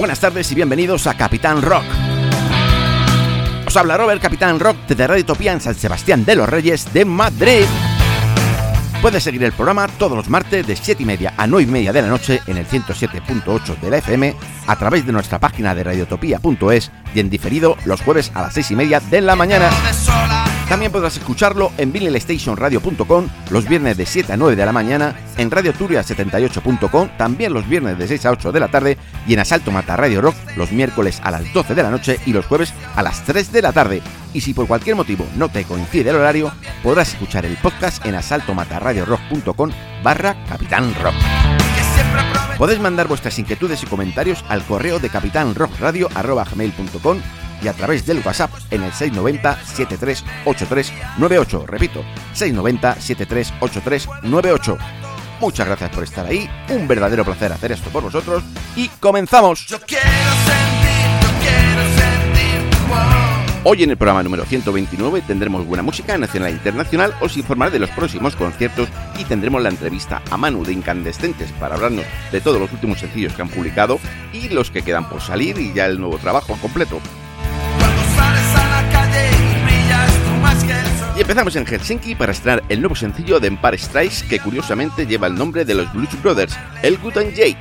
Buenas tardes y bienvenidos a Capitán Rock. Os habla Robert, Capitán Rock, desde Radio Utopía en San Sebastián de los Reyes de Madrid. Puedes seguir el programa todos los martes de 7:30 a 9:30 de la noche en el 107.8 de la FM, a través de nuestra página de radioutopía.es y en diferido los jueves a las 6:30 de la mañana. También podrás escucharlo en vinylstationradio.com los viernes de 7 a 9 de la mañana, en radioturia78.com también los viernes de 6 a 8 de la tarde y en Asalto Mata Radio Rock los miércoles a las 12 de la noche y los jueves a las 3 de la tarde. Y si por cualquier motivo no te coincide el horario, podrás escuchar el podcast en asaltomatarradiorock.com/Capitán Rock. Podéis mandar vuestras inquietudes y comentarios al correo de capitanrockradio@gmail.com y a través del WhatsApp en el 690 738398. Repito, 690 738398. Muchas gracias por estar ahí, un verdadero placer hacer esto por vosotros y comenzamos. Yo quiero sentir tu voz. Hoy en el programa número 129 tendremos buena música nacional e internacional, os informaré de los próximos conciertos y tendremos la entrevista a Manu de Incandescentes para hablarnos de todos los últimos sencillos que han publicado y los que quedan por salir y ya el nuevo trabajo completo. Cuando sales a la calle y brillas tú más que el sol. Y empezamos en Helsinki para estrenar el nuevo sencillo de Empire Strikes, que curiosamente lleva el nombre de los Blues Brothers, el Good and Jake.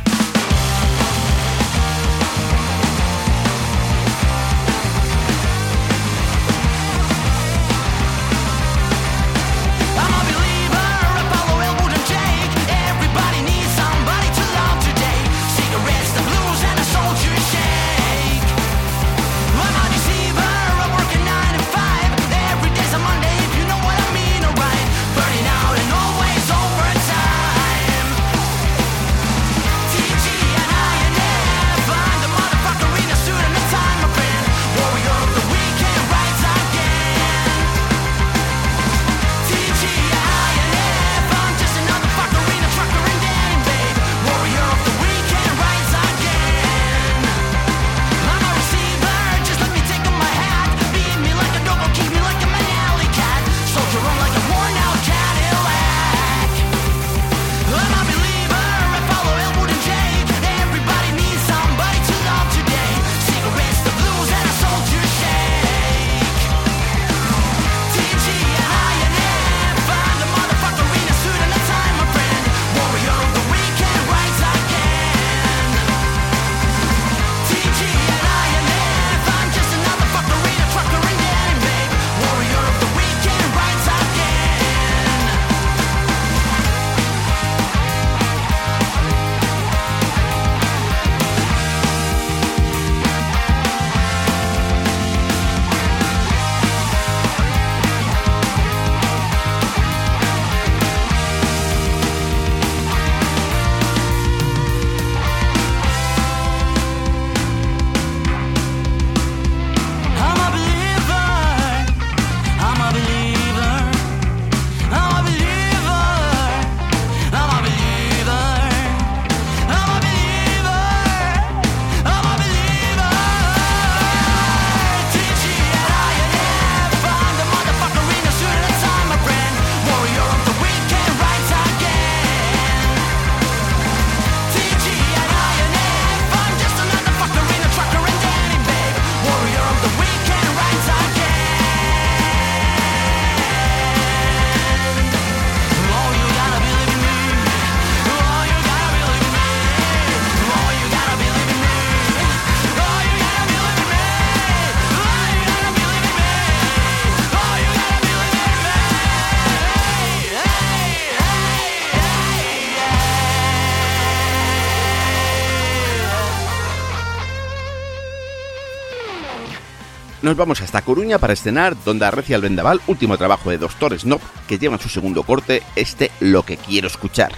Nos vamos hasta Coruña para estrenar Donde arrecia el vendaval, último trabajo de Dr. Snob, que lleva en su segundo corte Lo que quiero escuchar.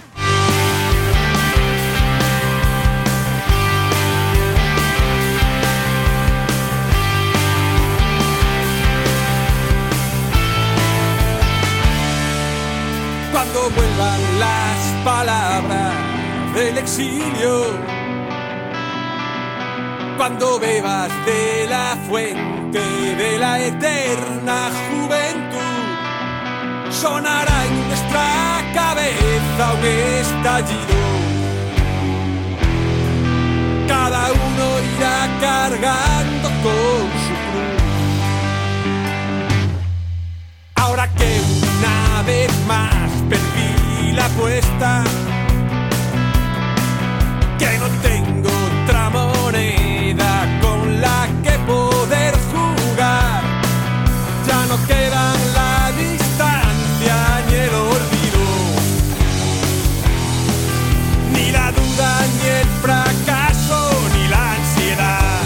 Cuando vuelvan las palabras del exilio, cuando bebas de la fuente de la eterna juventud, sonará en nuestra cabeza un estallido. cada uno irá cargando con su cruz. Ahora que una vez más perdí la apuesta, que no tengo otra moneda con la que poder jugar, ya no quedan la distancia ni el olvido, ni la duda ni el fracaso ni la ansiedad.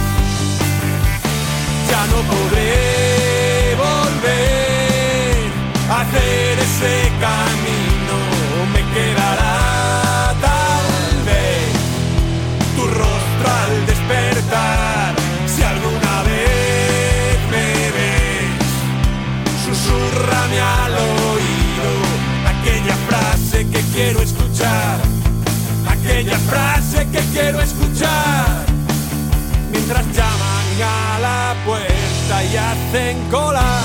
Ya no podré volver a hacer ese camino, me quedará tal vez tu rostro al despertar. Si alguna vez me ves, susúrrame al oído aquella frase que quiero escuchar, aquella frase que quiero escuchar, mientras llaman a la puerta y hacen cola,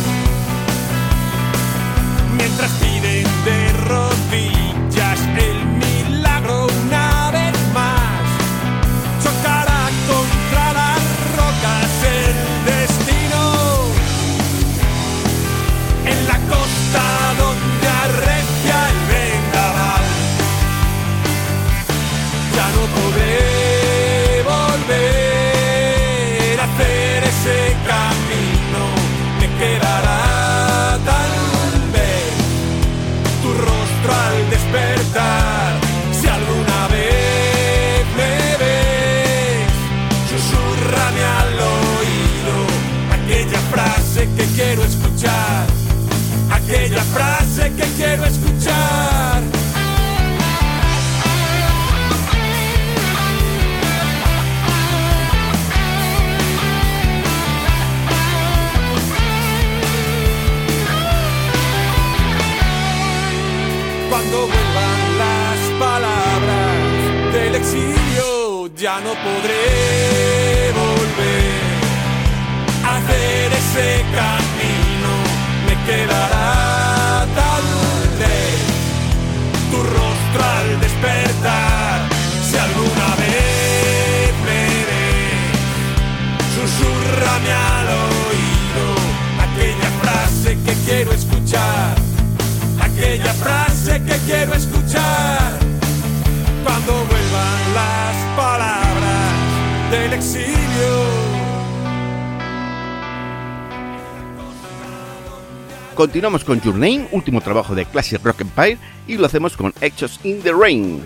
mientras piden de rodillas el milagro una vez más. Chocará contra las rocas el destino, en la costa donde arrecia el vendaval. Ya no podré volver a hacer ese camino, me quedará tal vez tu rostro al despertar. Si alguna vez me ves, susúrrame al oído aquella frase que quiero escuchar, aquella frase que quiero escuchar. Cuando vuelvan las palabras del exilio, ya no podré volver a hacer ese camino, me quedará tal vez tu rostro al despertar. Si alguna vez me ves, susúrrame al oído aquella frase que quiero escuchar, aquella frase que quiero escuchar. Cuando vuelvan las palabras del exilio. Continuamos con Your Name, último trabajo de Classic Rock Empire, y lo hacemos con Hechos in the Rain.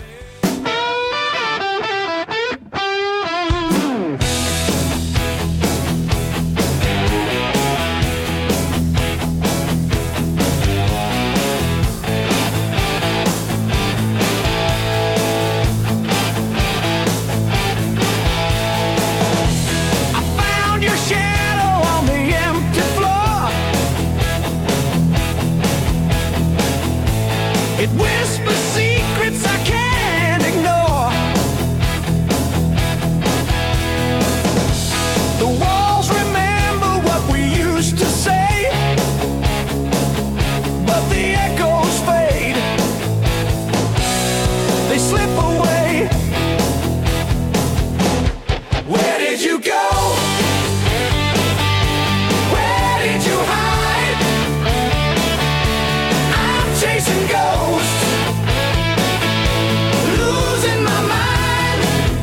It whispers secrets I can't ignore. The walls remember what we used to say, but the echoes fade. They slip away. Where did you go? Where did you hide? I'm chasing ghosts, losing my mind.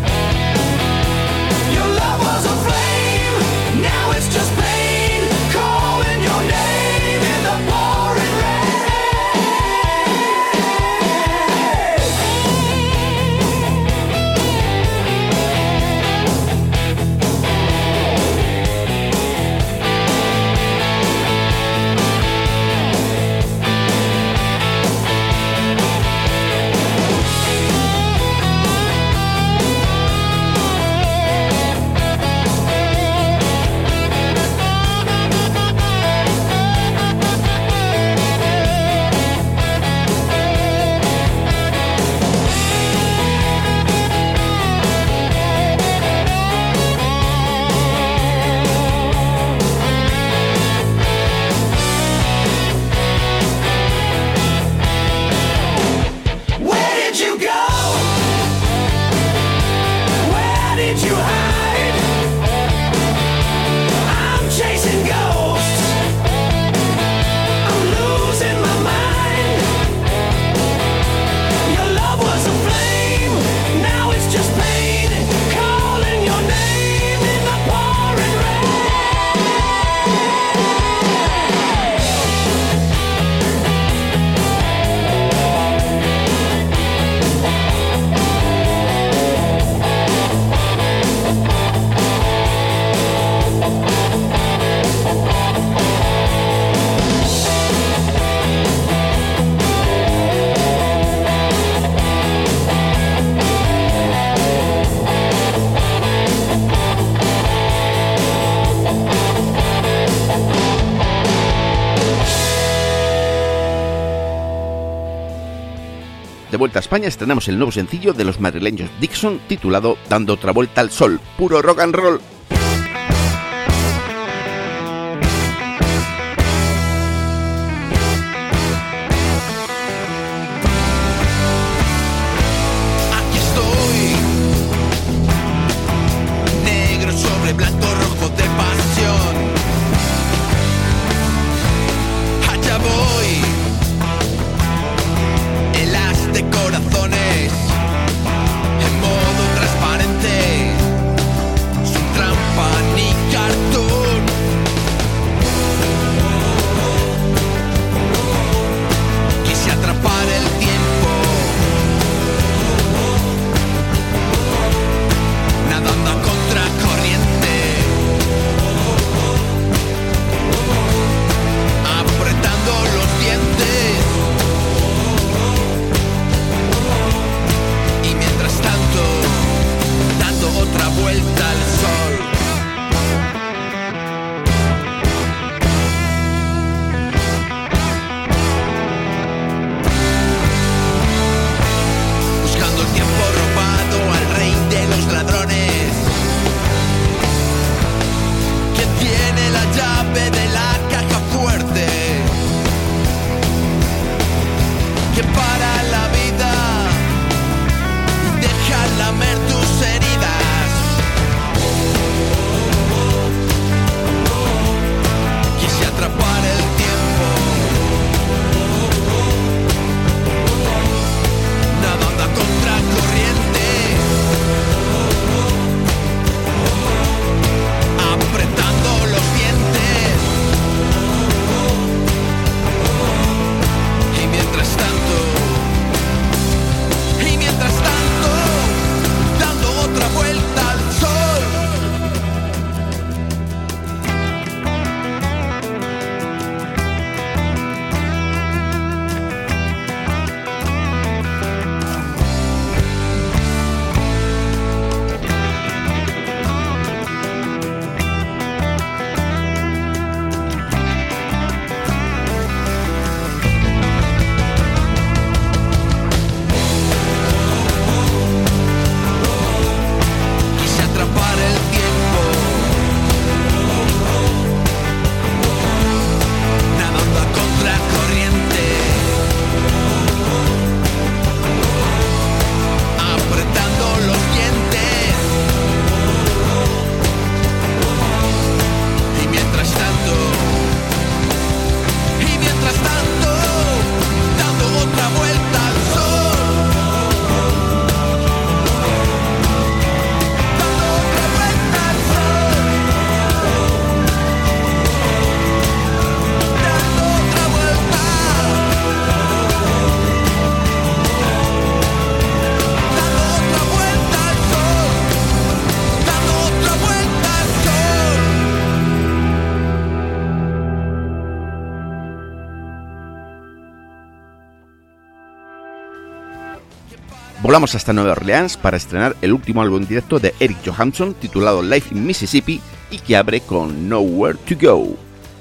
Your love was a flame, now it's just pain, calling your name in the pouring rain. de vuelta a España estrenamos el nuevo sencillo de los madrileños Dixon titulado Dando otra vuelta al sol, puro rock and roll. Aquí estoy, negro sobre blanco, rojo de pasión. Allá voy, el haz de corazones, en modo transparente, sin trampa ni cartón. Quise atrapar el tiempo, nadando a contracorriente, apretando los dientes. Y mientras tanto, dando otra vuelta al sol. Buscando el tiempo robado al rey de los ladrones. ¿Quién tiene la llave de la caja fuerte? Que para la vida deja lamer tus heridas. Quise atrapar el tiempo, nadando a contracorriente, apretando los dientes. Y mientras tanto, dando otra vuelta al sol. Quise atrapar el tiempo, nadando a contracorriente, apretando los dientes. Y mientras tanto, dando otra vuelta al sol. Dando otra vuelta al sol. Dando otra vuelta. Dando otra vuelta al sol. Dando otra vuelta al sol. Volamos hasta Nueva Orleans para estrenar el último álbum directo de Eric Johansson titulado Life in Mississippi y que abre con Nowhere to Go.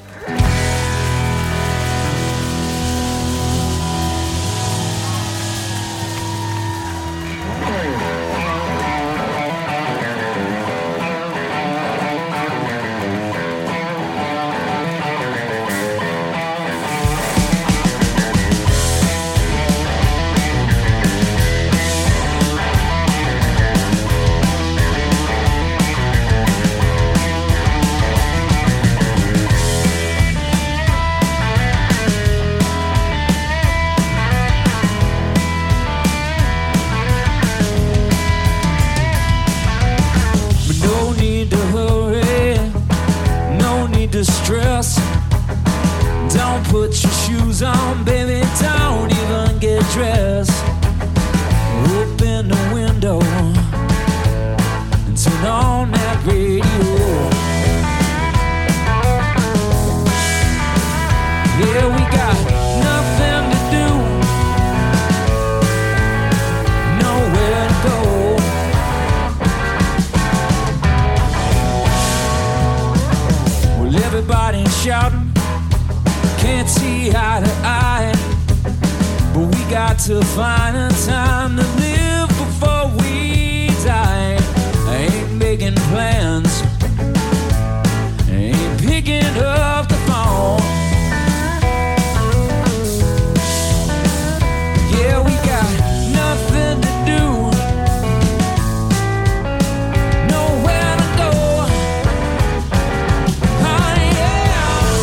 Stress. Don't put your shoes on, baby, don't even get dressed. Open the window and turn on that radio. Yeah, we got nothing to do, nowhere to go. Well, everybody's shouting, can't see eye to eye, but we got to find a time to live before we die. I ain't making plans, I ain't picking up the phone. Yeah, we got nothing to do, nowhere to go. Oh yeah.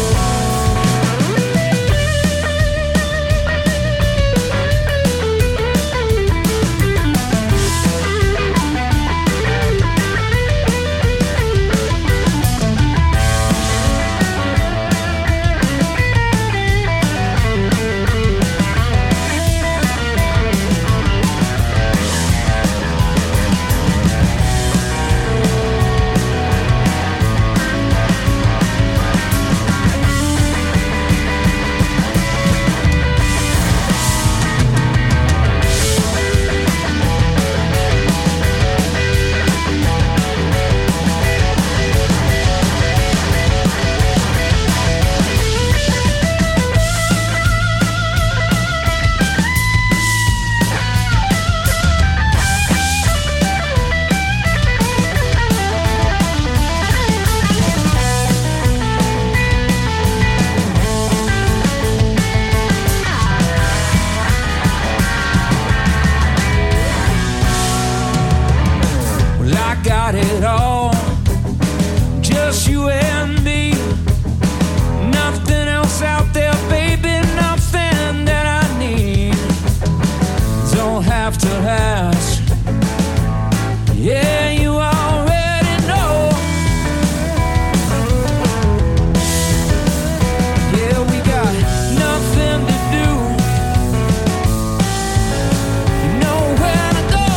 Got it all, just you and me. Nothing else out there, baby, nothing that I need. Don't have to ask, yeah, you already know. Yeah, we got nothing to do, nowhere to go.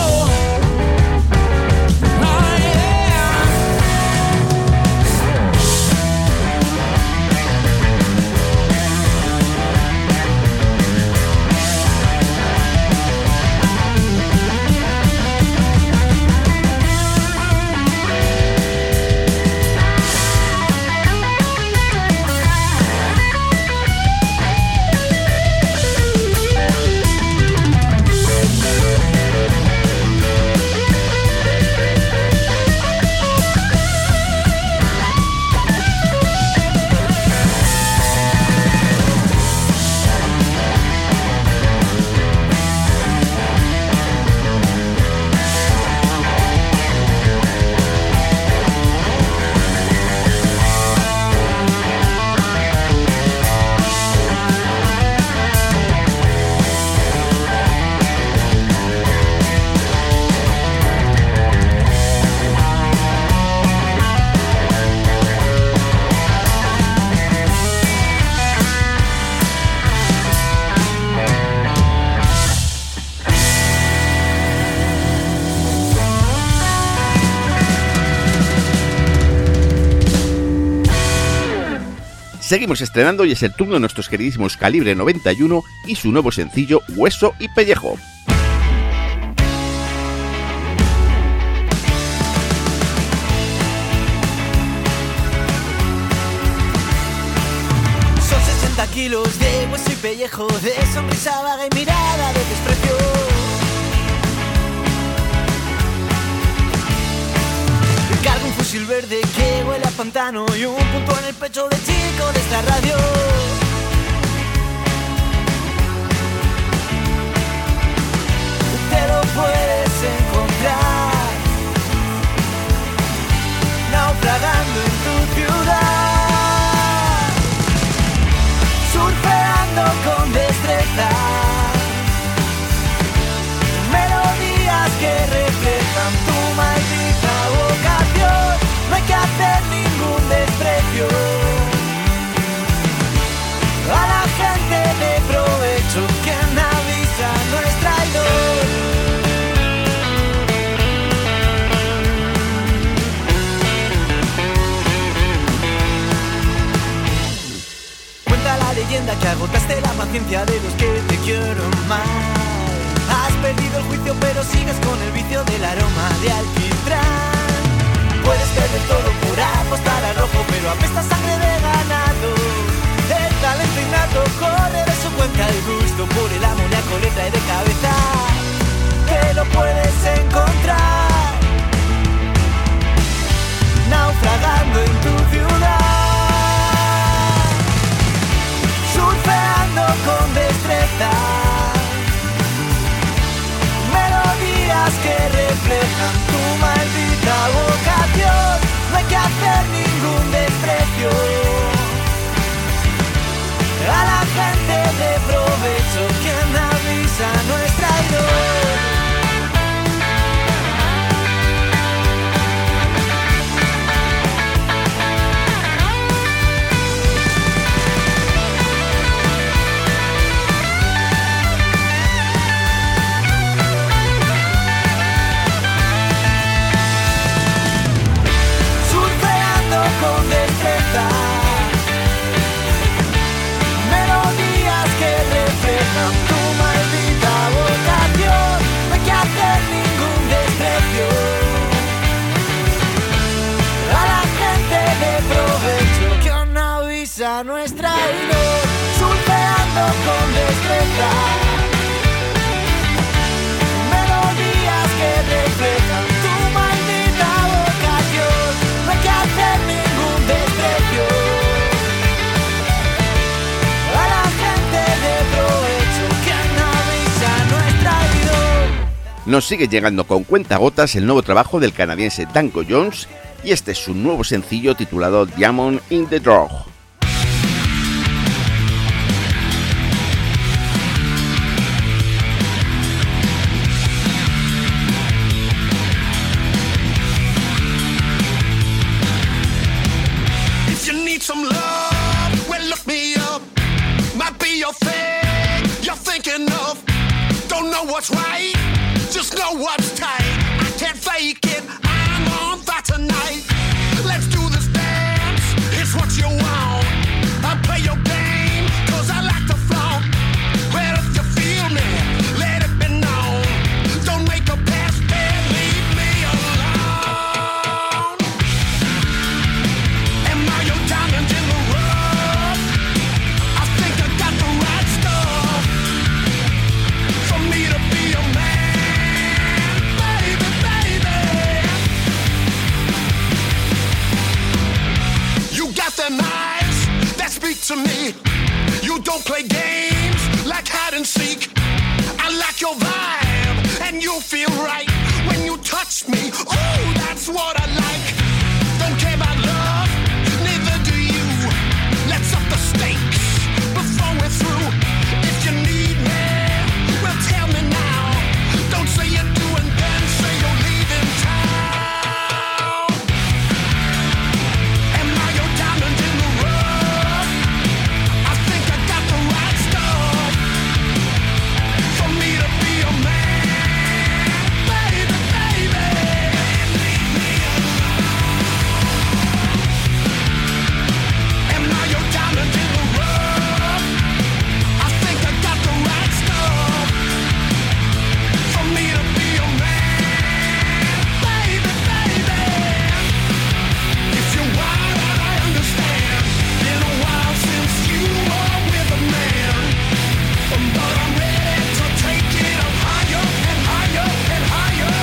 Seguimos estrenando y es el turno de nuestros queridísimos Calibre 91 y su nuevo sencillo Hueso y Pellejo. Son 60 kilos de hueso y pellejo, de sonrisa vaga y mirada de desprecio. Cargo un fusil verde que huele a pantano y un punto en el pecho de chico de esta radio. Te lo puedes encontrar naufragando en tu ciudad, surfeando con destreza, melodías que reflejan tu maldita vocación. No hay que hacer ningún desprecio a la gente de provecho, quien avisa no es traidor. Cuenta la leyenda que agotaste la paciencia de los que te quieren mal. Has perdido el juicio pero sigues con el vicio del aroma de alquitrán. Puedes perder todo por apostar al rojo, pero apesta sangre de ganado. El talento innato corre de su cuenca, el gusto por el amoníaco le trae de cabeza tristeza. Melodías que reflejan tu maldita vocación. No hay que hacer ningún desprecio a la gente de provecho que analiza nuestra vida. Nos sigue llegando con cuentagotas el nuevo trabajo del canadiense Danko Jones, y este es su nuevo sencillo titulado Diamond in the Rough. If you need some love, well look me up. Might be your thing you're thinking of. Don't know what's right, just know what's tight. I can't fake it, I'm on that tonight. Let's do this dance, it's what you want. I'll play your game, cause I like to flaunt. Well if you feel me, let it be known. Don't make a pass, then leave me alone. Am I your diamond in the rough? I think I got the right stuff for me to be a man, baby, baby. You got them eyes that speak to me. You don't play games like hide and seek. I like your vibe and you feel right when you touch me. Oh, that's what I like. Don't care about love, neither do you. Let's up the stakes before we're through. If you need me, well tell me now. Don't say you do and then say you're leaving town. Am I your diamond in the rough? I think I got the right stuff for me to be a man, baby, baby. Am I your diamond in the rough? I think I got the right stuff for me to be a man, baby, baby. If you're wild, I understand. Been a while since you were with a man, but I'm ready to take it up higher and higher and higher.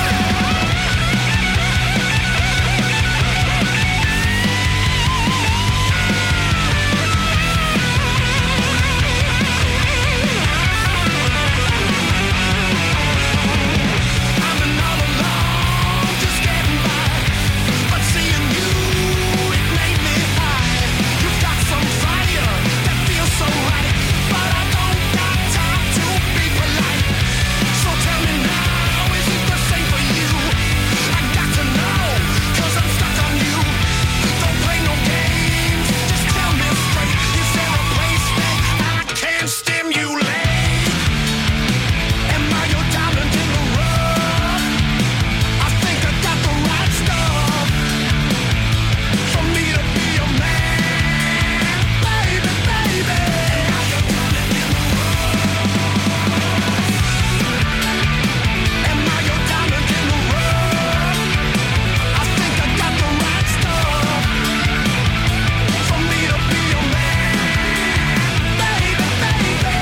I'm not alone, just getting by. But seeing you, it made me high. You've got some fire that feels so right, but I don't got time to be polite. So tell me now, is it the same for you? I got to know, cause I'm stuck on you. Don't play no games, just tell me straight. Is there a place that I can stimulate? Am I your diamond in the rough? I think I got the right stuff for me to be a man, baby, baby. Am I your diamond in the rough? Am I your diamond in the rough? I think I got the right stuff for me to be a man, baby, baby.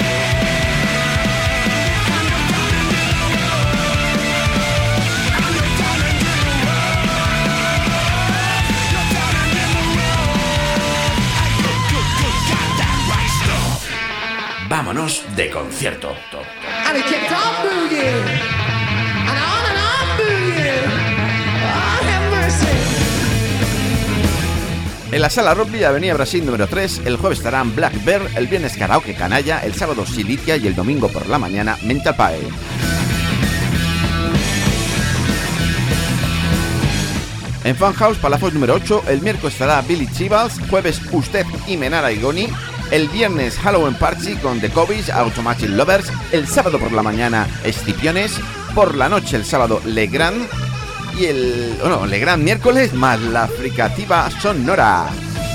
I'm your diamond in the rough. I'm your diamond in the rough. Your diamond in the rough. I got that right stuff. Vámonos de concierto. And he kept on boogieing, and on boogieing. Oh, have mercy. En la sala Rockley, Avenida Brasil número 3, el jueves estarán Black Bear, el viernes Karaoke Canalla, el sábado Silicia y el domingo por la mañana Mental Pie. En Funhouse, Palafox número 8, el miércoles estará Billy Chivals, jueves Usted y Menara Igoni, el viernes Halloween Party con The Cobies, Automatic Lovers, el sábado por la mañana Escipiones, por la noche el sábado Legrand y Legrand miércoles más la fricativa Sonora.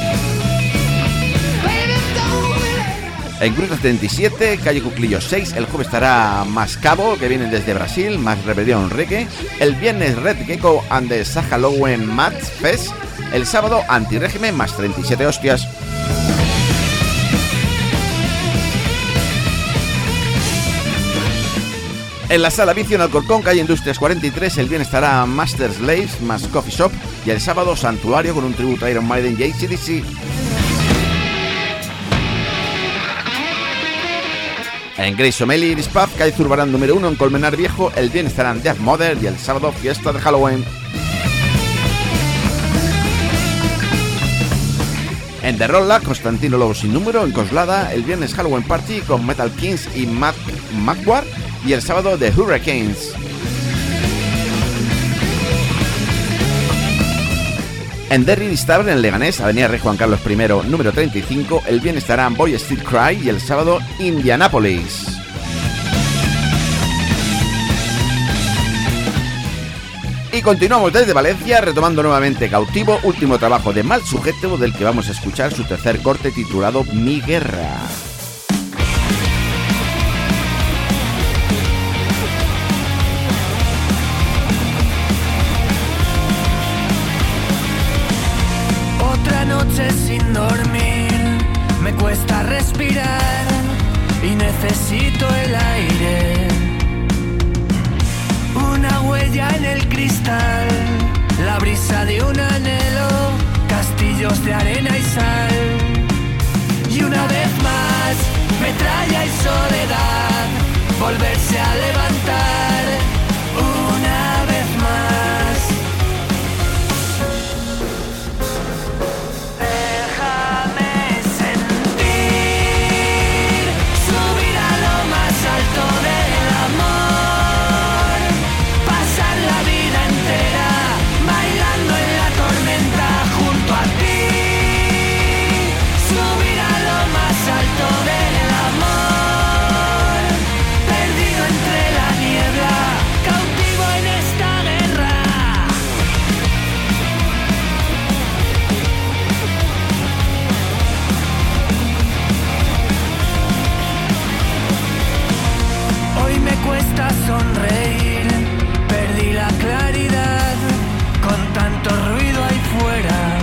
En Gruta 77, calle Cuclillo 6, el jueves estará Mascabo, que vienen desde Brasil, más Rebelión Reggae. El viernes Red Gecko and the Halloween Mats Fest. El sábado Antirégimen más 37 hostias. En la Sala Vicio en Alcorcón, calle Industrias 43, el viernes estará Master Slaves más Coffee Shop y el sábado Santuario con un tributo a Iron Maiden y AC/DC. En Grace O'Malley's Pub, calle Zurbarán número 1 en Colmenar Viejo, el viernes estarán Death Mother y el sábado fiesta de Halloween. En The Rolla, Constantino Lobo sin número, en Coslada, el viernes Halloween Party con Metal Kings y Magwar y el sábado The Hurricanes. En The Riddis Tavern en Leganés, avenida Rey Juan Carlos I, número 35, el viernes estarán Boy Still Cry y el sábado Indianapolis. Y continuamos desde Valencia, retomando nuevamente Cautivo, último trabajo de Mal Sujeto, del que vamos a escuchar su tercer corte titulado Mi Guerra. Otra noche sin dormir, me cuesta respirar y necesito el aire. Una huella en el cristal, la brisa de un anhelo, castillos de arena y sal. Y una vez más, metralla y soledad, volverse a levantar, una vez más. Déjame sentir, subir a lo más alto del amor, pasar la vida entera bailando en la tormenta junto a ti, subir a lo más alto del amor, perdido entre la niebla, cautivo en esta guerra. Hoy me cuesta sonreír, perdí la claridad con tanto ruido ahí fuera.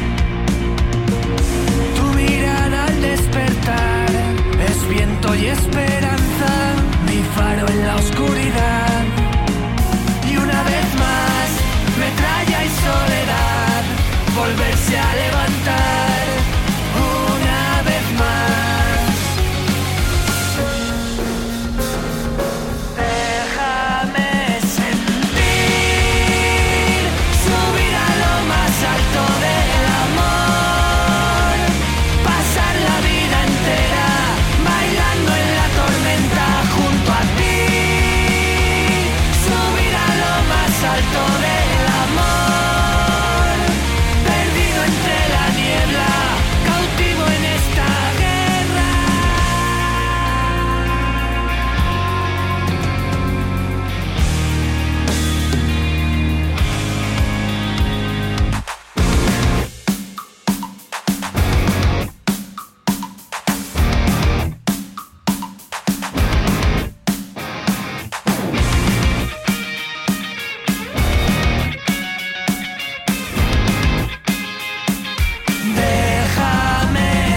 Tu mirada al despertar es viento y esperanza, mi faro en la oscuridad. Y una vez más, metralla y soledad, volverse a levantar, una vez más. Déjame sentir, subir a lo más alto del amor, pasar la vida entera bailando en la tormenta junto a ti, subir a lo más alto del amor, perdido entre la niebla, cautivo en esta guerra. Déjame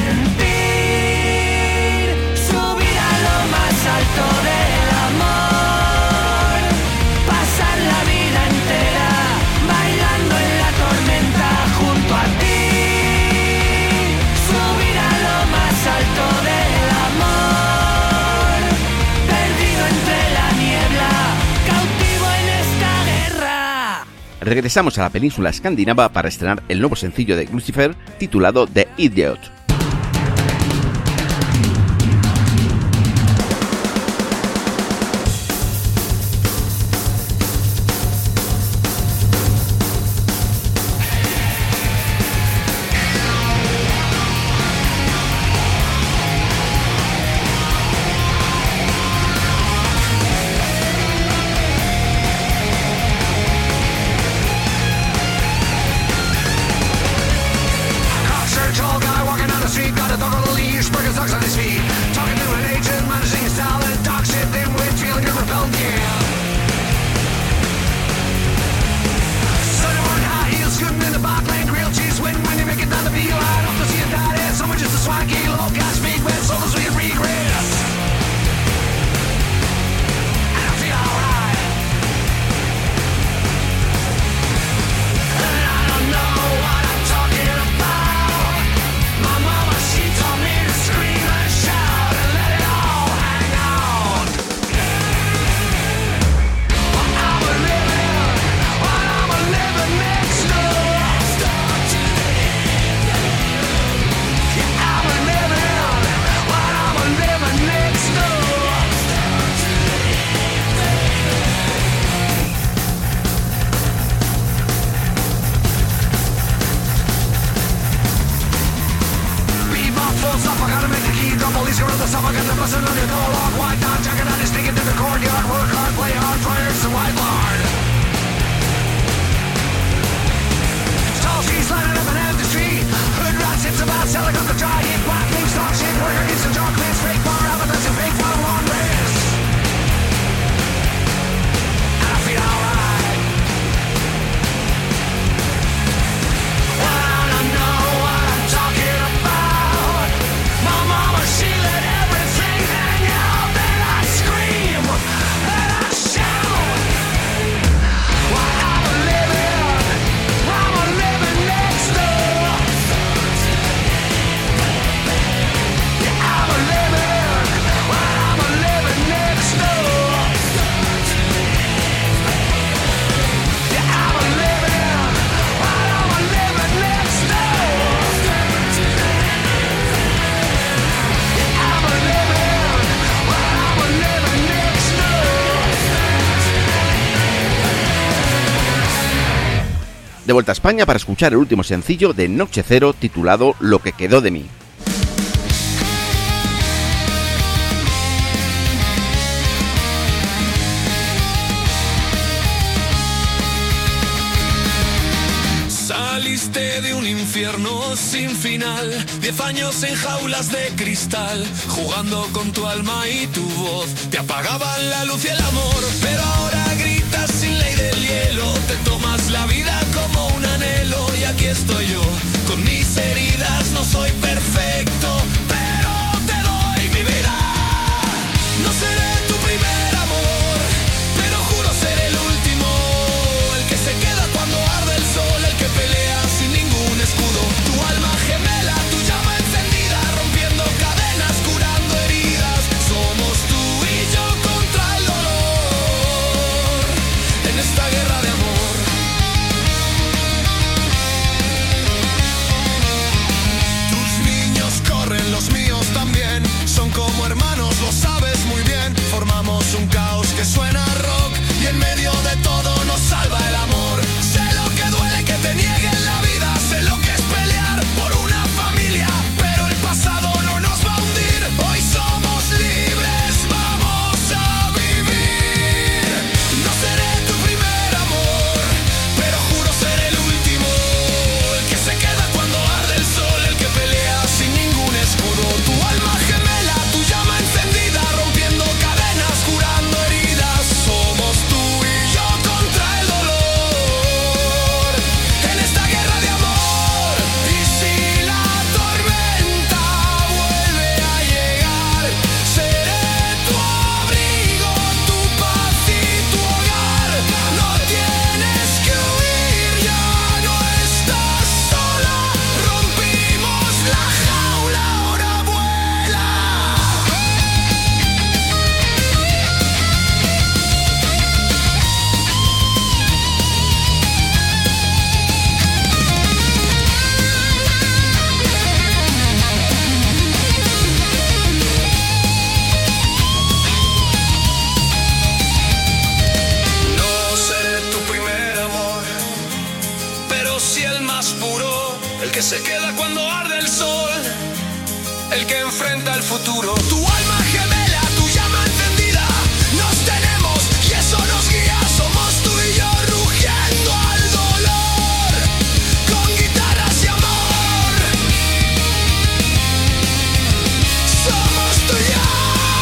sentir, subir a lo más alto del amor, pasar la vida entera bailando en la tormenta junto a ti, subir a lo más alto del amor, perdido entre la niebla, cautivo en esta guerra. Regresamos a la península escandinava para estrenar el nuevo sencillo de Lucifer titulado The Idiot. Cockshirt tall guy walking out De vuelta a España para escuchar el último sencillo de Noche Cero titulado Lo que quedó de mí. Saliste de un infierno sin final, 10 años en jaulas de cristal, jugando con tu alma y tu voz. Te apagaban la luz y el amor, pero ahora gritas sin ley del hielo. Te tomas la vida como un anhelo y aquí estoy yo, con mis heridas. No soy perfecto, pero te doy mi vida. No seré tu primer amor, pero juro ser el último, el que se queda cuando arde el sol, el que pelea sin ningún escudo. Tu alma gemela, tu llama encendida, rompiendo cadenas, curando heridas. Somos tú y yo contra el dolor, en esta guerra de amor. Tus niños corren, los míos también, son como hermanos, lo sabes muy bien. Formamos un caos que suena a rock y en medio de todo nos salva el amor. Sé lo que duele que te nieguen la vida, sé lo que es pelear por una familia, pero el pasado no nos va a hundir. Hoy somos libres, vamos a vivir. No seré tu primer amor, pero juro ser el último, el que se queda cuando arde el sol, el que pelea sin ningún escudo. Tu alma gemela, tu llama encendida, rompiendo cadenas, curando heridas. Somos tú y yo contra el dolor, en esta guerra de amor. Y si la tormenta vuelve a llegar, seré tu abrigo, tu paz y tu hogar. No tienes que huir, ya no estás sola. Rompimos la jaula, ahora vuela. No seré tu primer amor, pero sí el más puro, el que se queda cuando arde el sol, el que enfrenta el futuro. Tu alma gemela, tu llama encendida, nos tenemos y eso nos guía. Somos tú y yo rugiendo al dolor, con guitarras y amor. Somos tú y yo,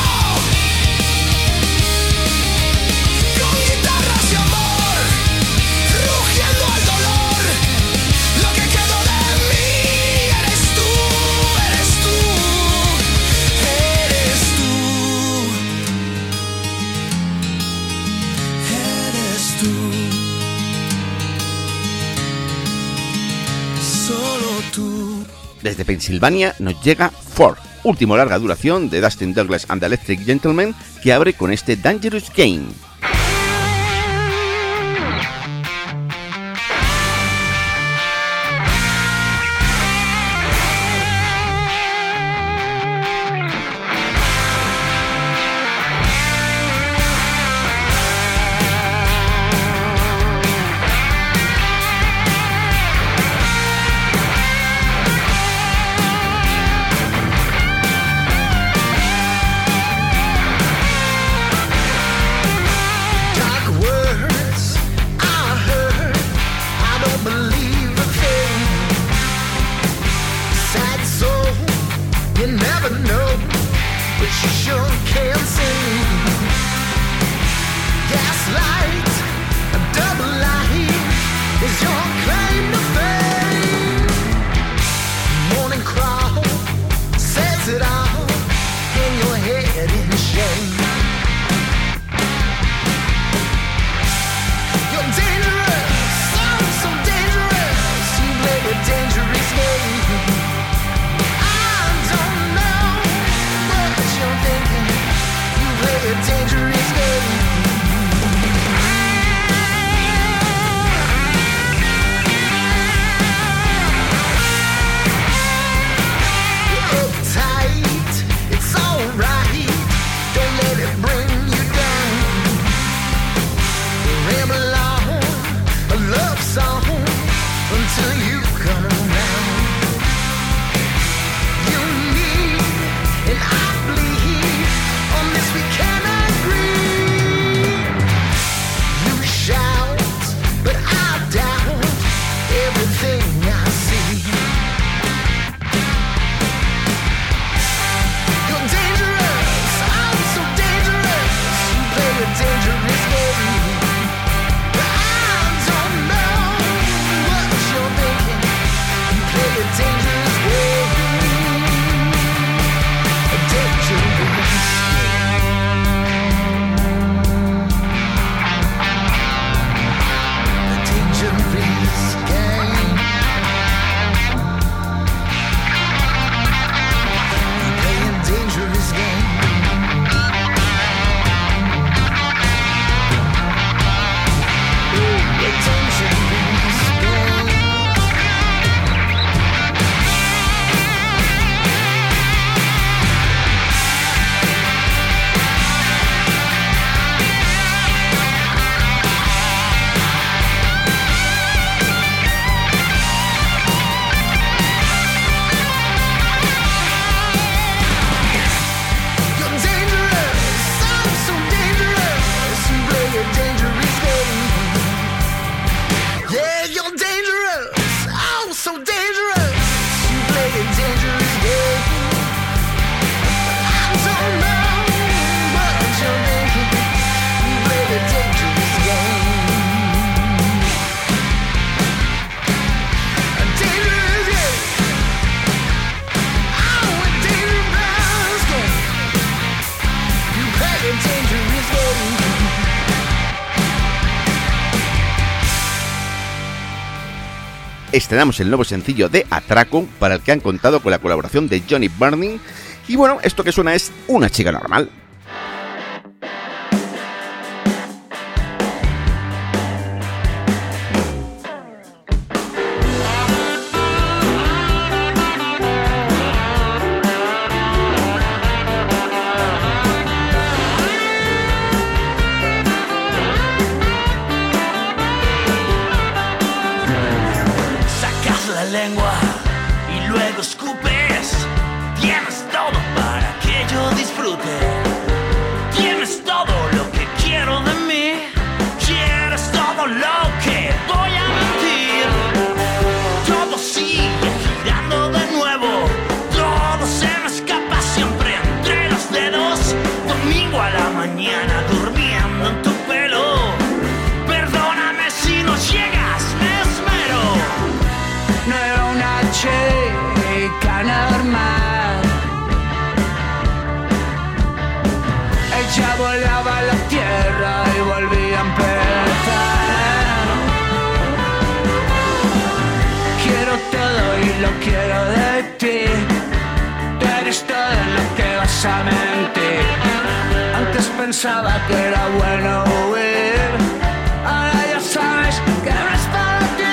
con guitarras y amor, rugiendo al dolor. Lo que quedó de mí eres tú, eres tú, eres tú, eres tú, solo tú. Desde Pensilvania nos llega Ford, último larga duración de Dustin Douglas and the Electric Gentlemen, que abre con este Dangerous Game. Song estrenamos el nuevo sencillo de Atraco, para el que han contado con la colaboración de Johnny Burning. Y bueno, esto que suena es Una chica normal. Lengua y luego escupes. Tienes todo para que yo disfrute. Tienes todo lo que quiero de mí. Quieres todo lo que voy a mentir. Todo sigue girando de nuevo. Todo se me escapa siempre entre los dedos. Domingo a la mañana durmiendo en tu pelo. Perdóname si no llegas, me esmero. No era una chica normal. Ella volaba a la tierra y volvía a empezar. Quiero todo y lo quiero de ti. Eres todo en lo que vas a mentir. Antes pensaba que era bueno huir. Ahora ya sabes que no es para ti.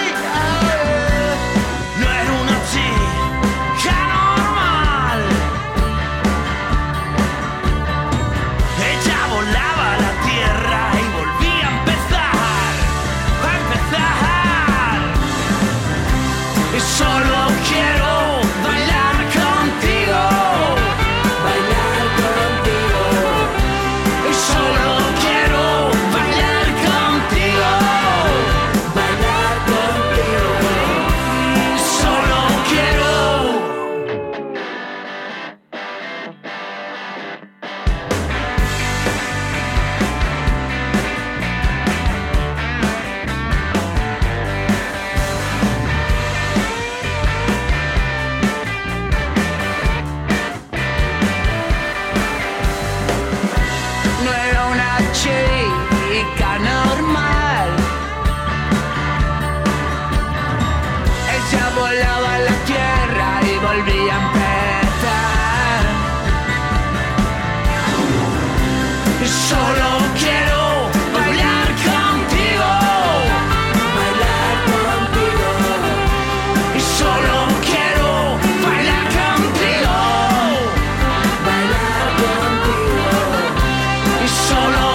Solo quiero bailar contigo, bailar contigo. Y solo quiero bailar contigo, bailar contigo. Y solo quiero. Chica normal. Ella volaba a la tierra y volvía a empezar. Y solo quiero bailar contigo, bailar contigo. Y solo quiero bailar contigo, bailar contigo. Y solo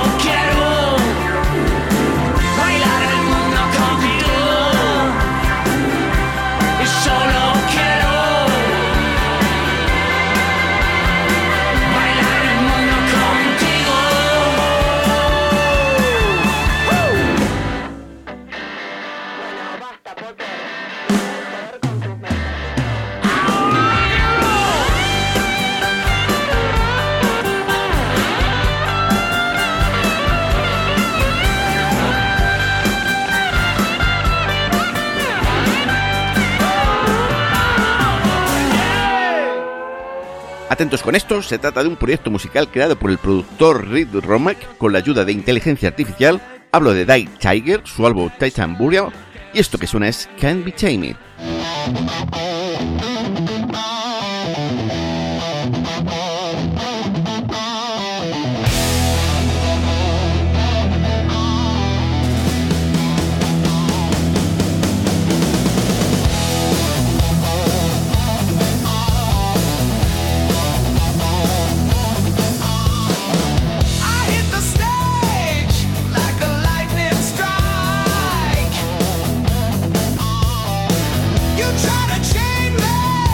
Atentos con esto, se trata de un proyecto musical creado por el productor Reed Romack con la ayuda de inteligencia artificial. Hablo de Die Tiger, su álbum Titan Burial, y esto que suena es Can't Be Tamed. You try to chain me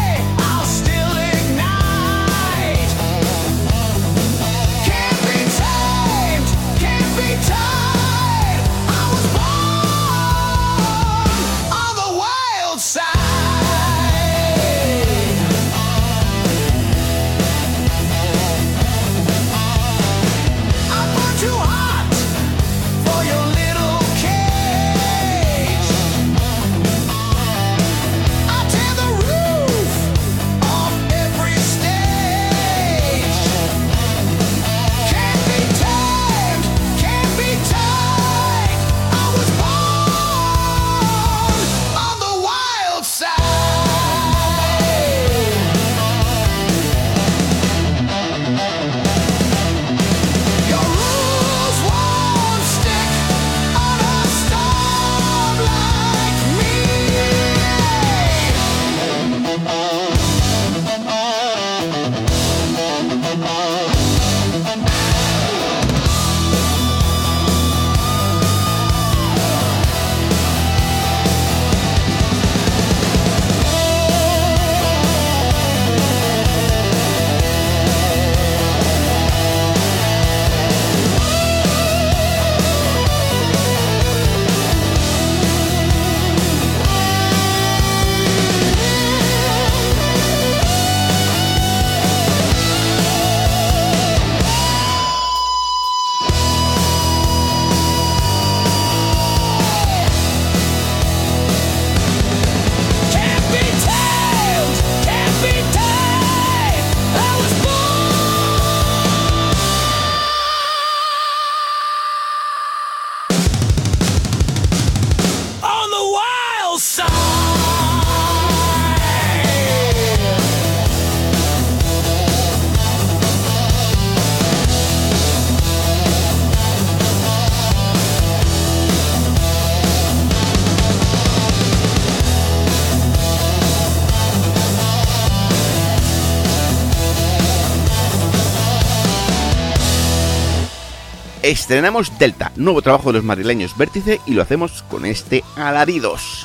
Estrenamos Delta, nuevo trabajo de los madrileños Vértice, y lo hacemos con este Alaridos.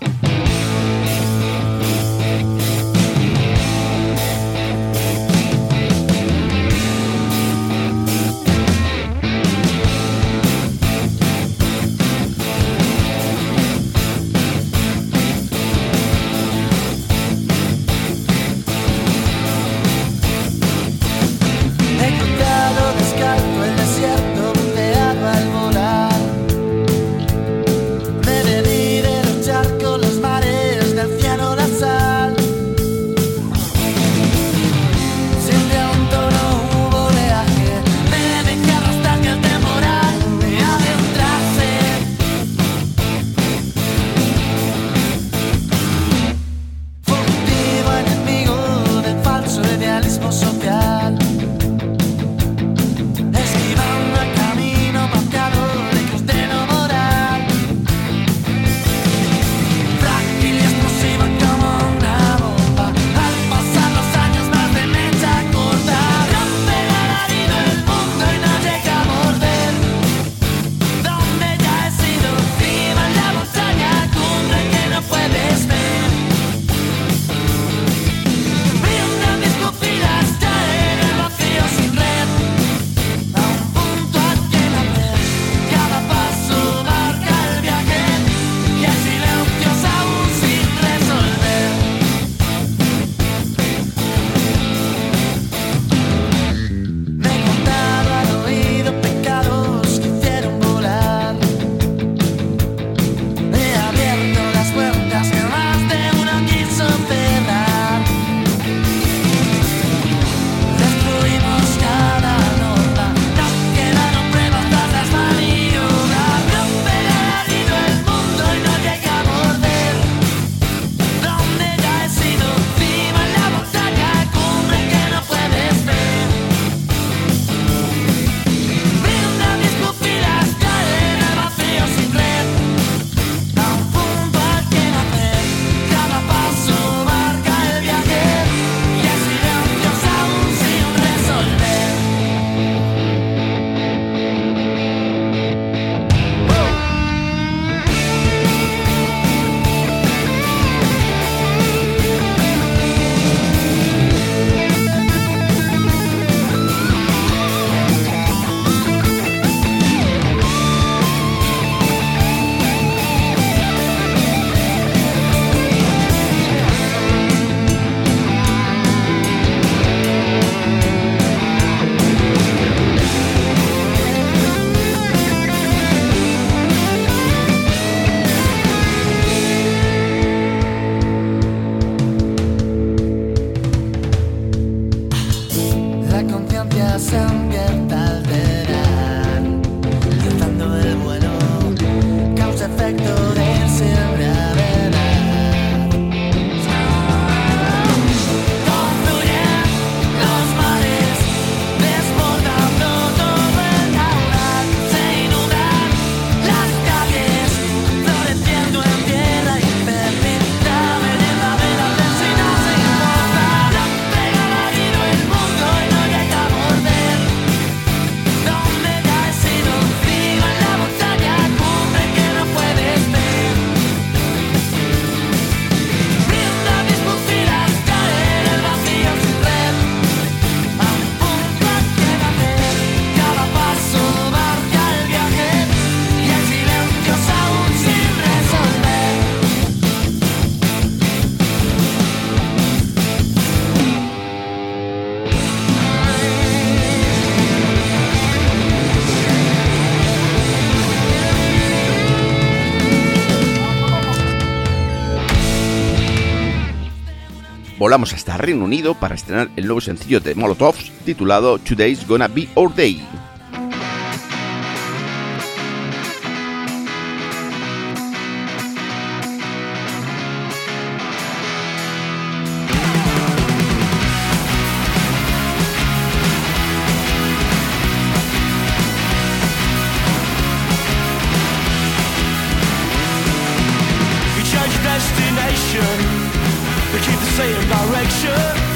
Volamos hasta Reino Unido para estrenar el nuevo sencillo de Molotov titulado Today's Gonna Be Our Day.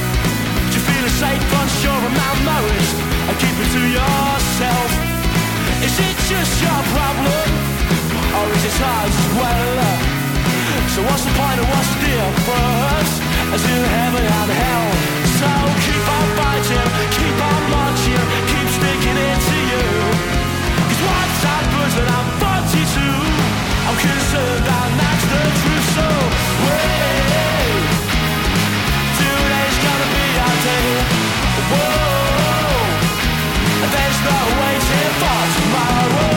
Safe on shore of Mount Morris, and keep it to yourself. just your problem, or is it ours as well? So what's the point of what's the difference? As in heaven and hell. So keep on fighting, keep on marching, keep sticking it to you. 'Cause once I'm buzzed and I'm 42, I'm concerned and that's the truth. So wait, today's gonna be our day. Whoa, there's no waiting for tomorrow.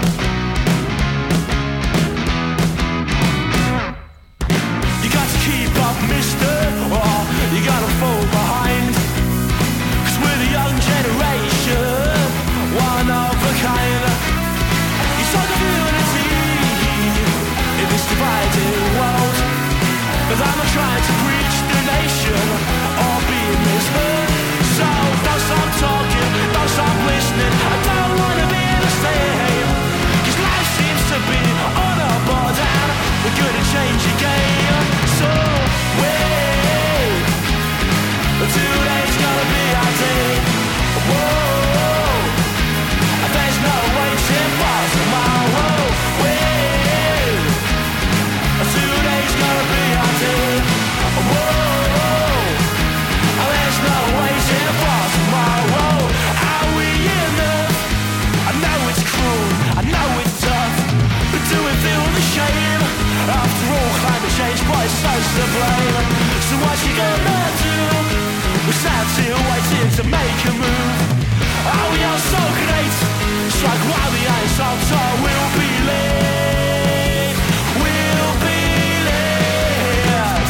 You got to keep up, mister, or you gotta fall behind. 'Cause we're the young generation, one of a kind. You saw the unity in this divided world, but I'm not trying to preach the nation or be misheard. So don't stop talking, don't stop listening. I don't wanna be the same, 'cause life seems to be on a board and we're gonna change the game. So wait, today's gonna be our day. Whoa, there's no waiting for tomorrow. Wait, today's gonna be our day. Whoa, there's no waiting for tomorrow. Are we enough? I know it's cruel, I know it's tough, but do we feel the shame? After all, climate change, boy, it's so to blame. So what you gonna do? We're sat here waiting to make a move. Oh, we are so great. Strike while the ice on top. We'll be late. We'll be late.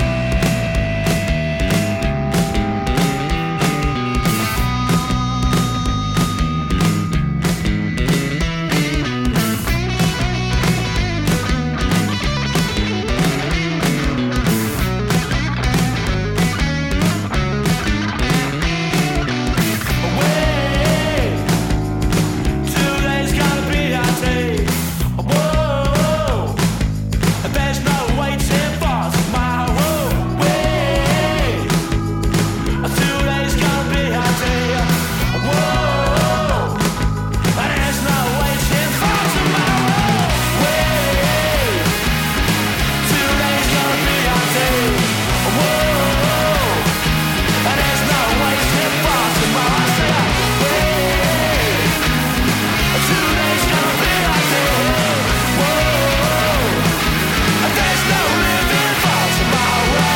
Wait, today's gotta be our day. Whoa, there's no waiting for tomorrow. Wait, today's gonna be our day. Whoa, there's no waiting for tomorrow. Wait, today's gonna be our day. Whoa, there's no waiting for tomorrow. I say, wait, today's gonna be our day. Whoa, there's no living for tomorrow.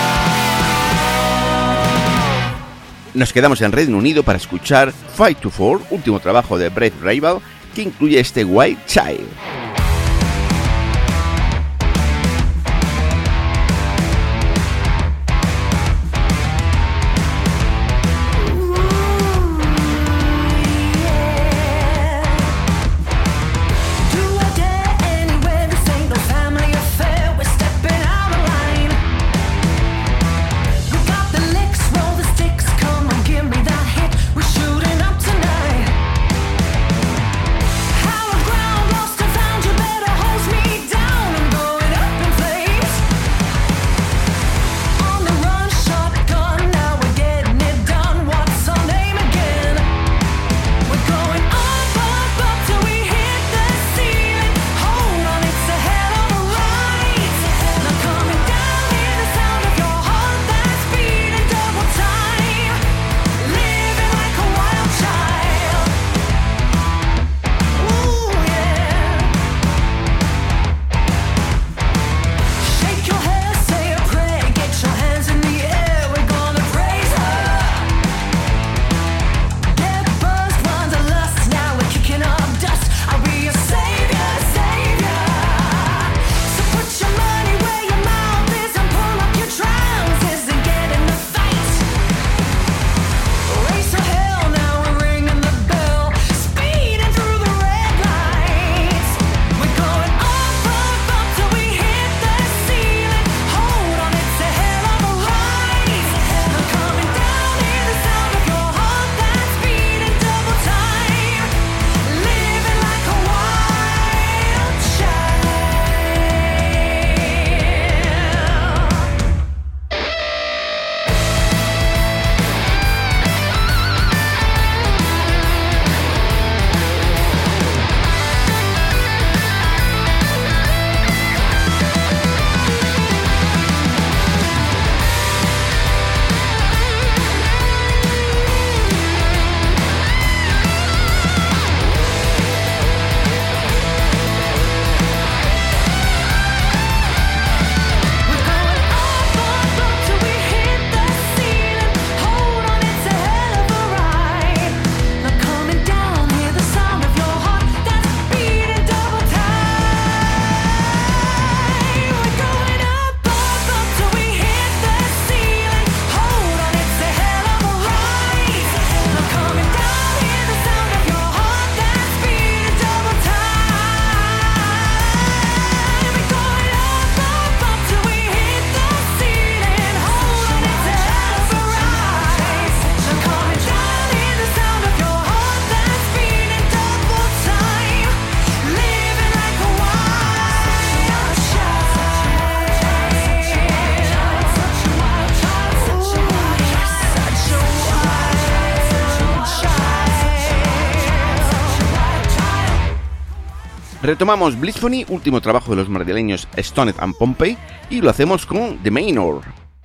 Nos quedamos en Reino Unido para escuchar Fight to Fall, último trabajo de Brave Rival, que incluye este Wild Child. Do I dare anywhere? This ain't no family affair. We're stepping out of line. We got the licks, roll the sticks. Come on, give me that hit. We're shooting up tonight. Higher ground, lost and found. Retomamos Blissphony, último trabajo de los madrileños Stoned and Pompey, y lo hacemos con The Manor.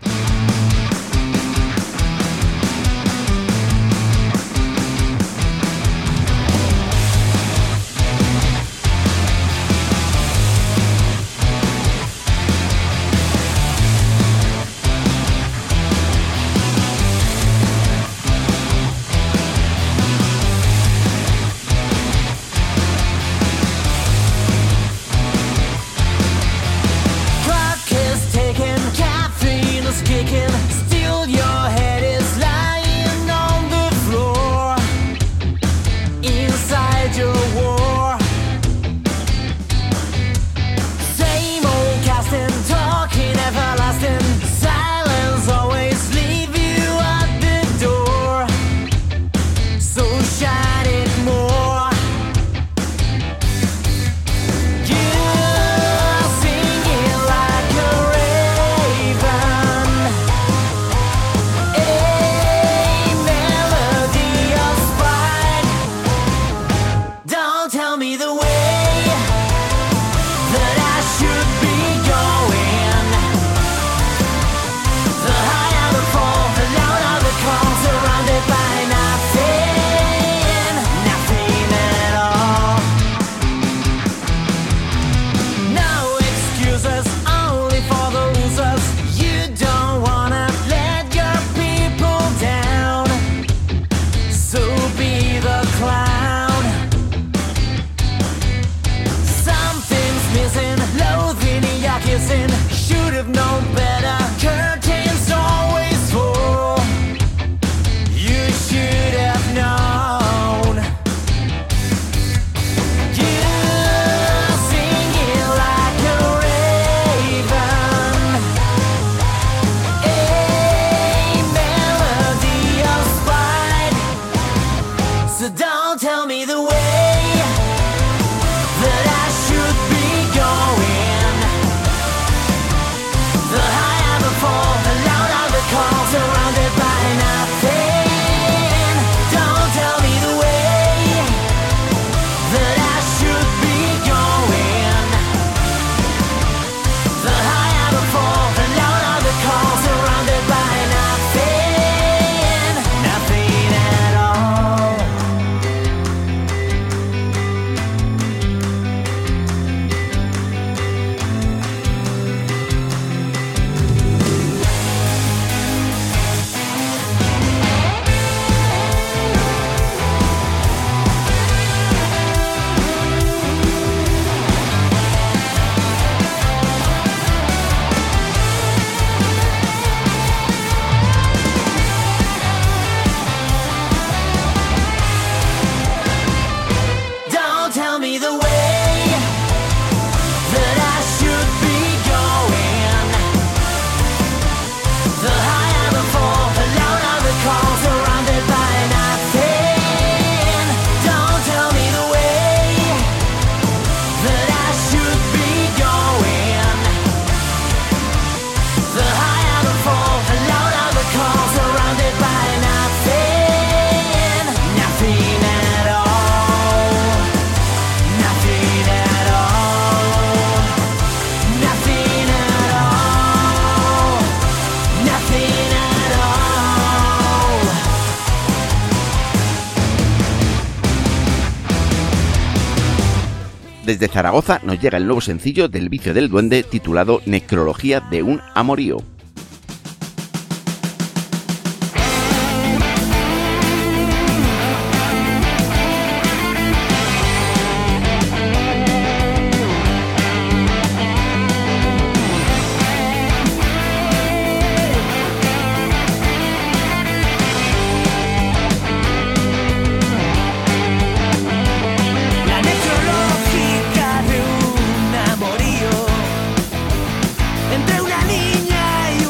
Desde Zaragoza nos llega el nuevo sencillo del Vicio del Duende titulado Necrología de un amorío. Entre una niña y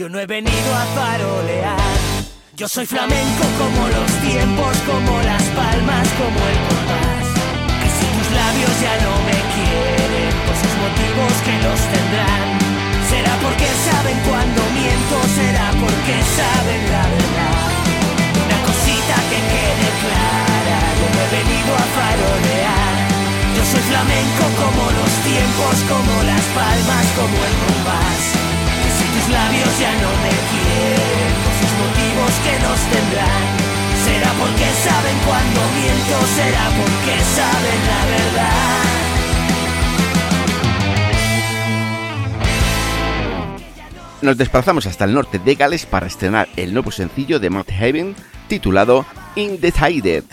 Yo no he venido a farolear. Yo soy flamenco como los tiempos, como las palmas, como el compás. Que si tus labios ya no me quieren, pues sus motivos que los tendrán. Será porque saben cuando miento, será porque saben la verdad. Una cosita que quede clara, yo no he venido a farolear. Yo soy flamenco como los tiempos, como las palmas, como el compás. Que si tus labios ya no me quieren, por sus motivos que nos tendrán. Será porque saben cuando miento, será porque saben la verdad. Nos desplazamos hasta el norte de Gales para estrenar el nuevo sencillo de Mount Haven titulado Indecided.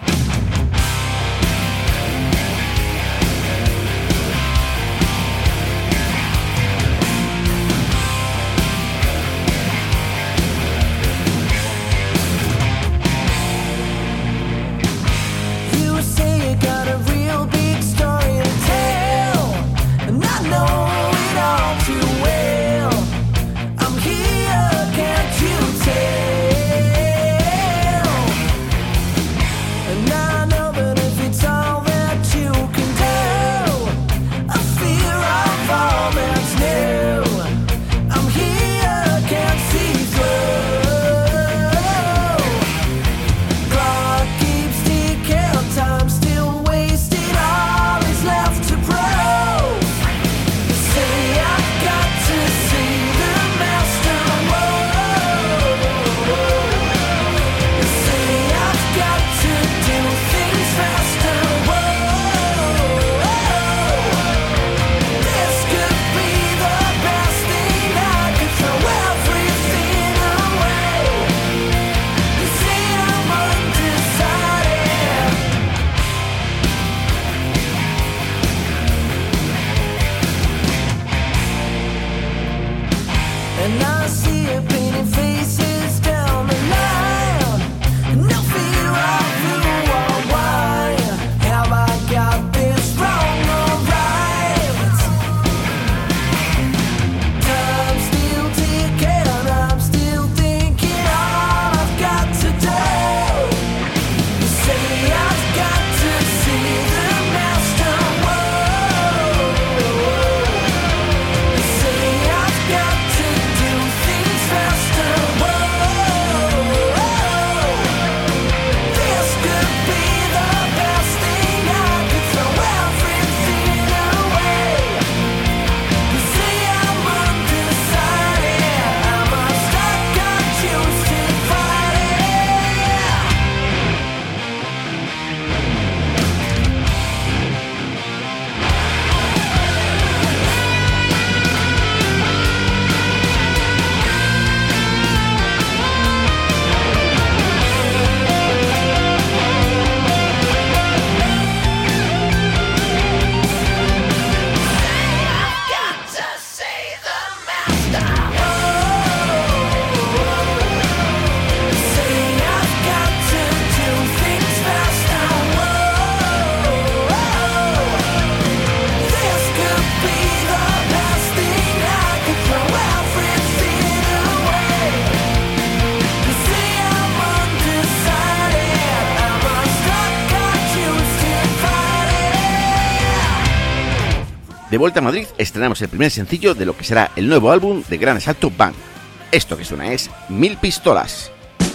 De vuelta a Madrid, estrenamos el primer sencillo de lo que será el nuevo álbum de Gran Asalto Band. Esto que suena es 1000 Pistolas.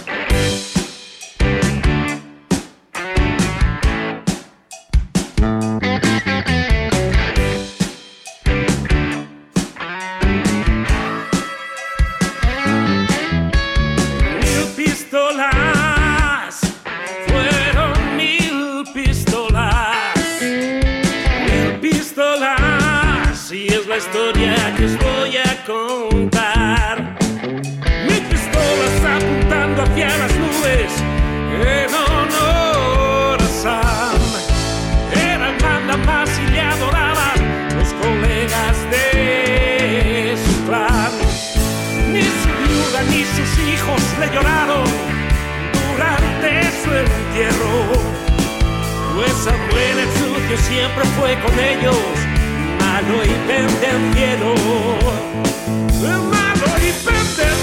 Historia que os voy a contar. 1000 pistolas apuntando hacia las nubes en honor a Sam. Era el manda más y le adoraban los colegas de su clan. Ni su viuda ni sus hijos le lloraron durante su entierro, pues Samuel el sucio siempre fue con ellos, malo y pendenciero, malo y pendenciero.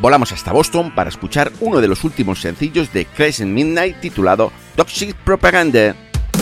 volamos hasta Boston para escuchar uno de los últimos sencillos de Crescent Midnight titulado Toxic Propaganda.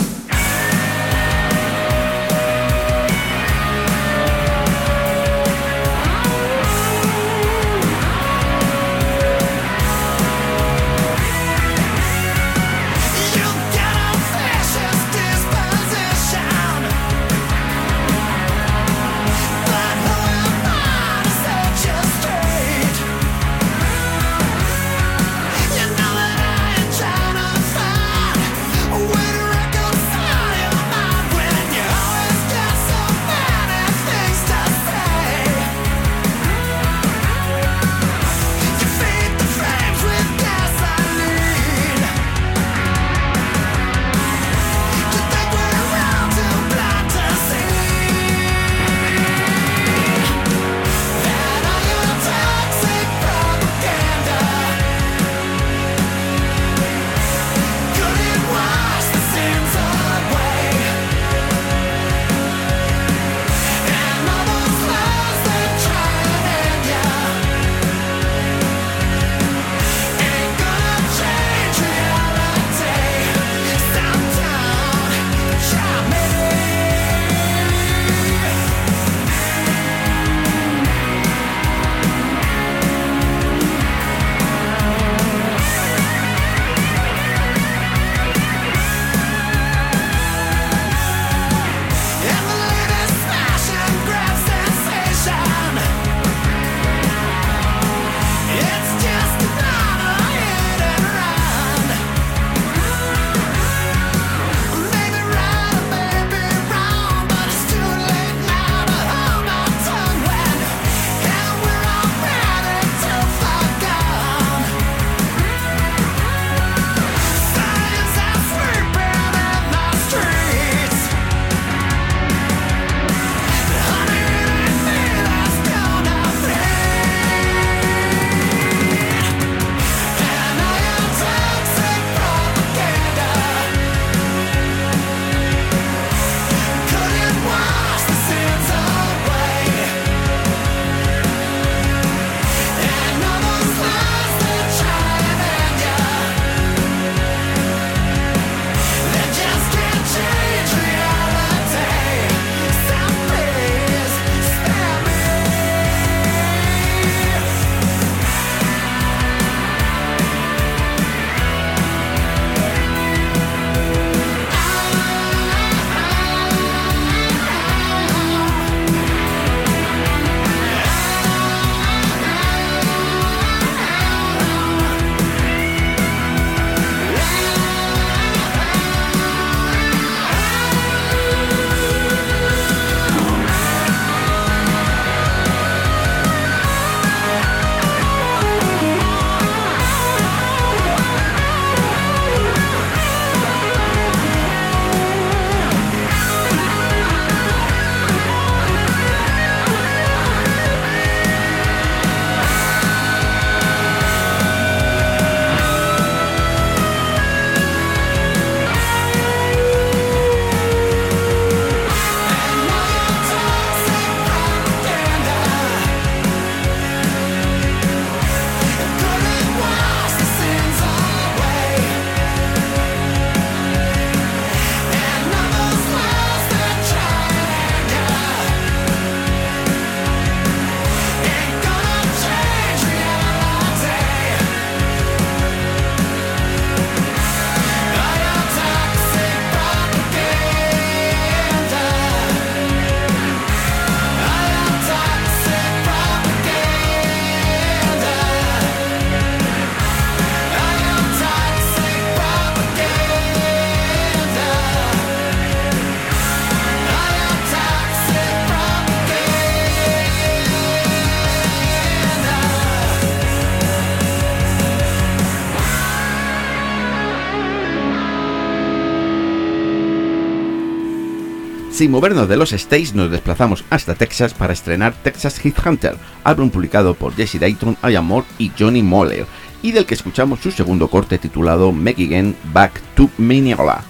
Sin movernos de los States, nos desplazamos hasta Texas para estrenar Texas Hit Hunter, álbum publicado por Jesse Dayton, Ian Moore y Johnny Moller, y del que escuchamos su segundo corte titulado Make Again Back to Mineola.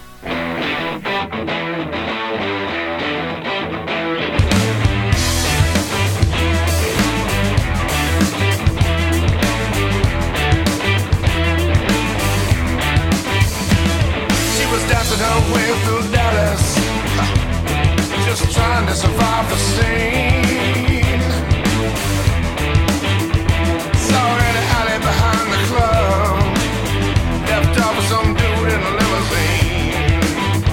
trying to survive the scene. Saw her in the alley behind the club, left off with some dude in a limousine.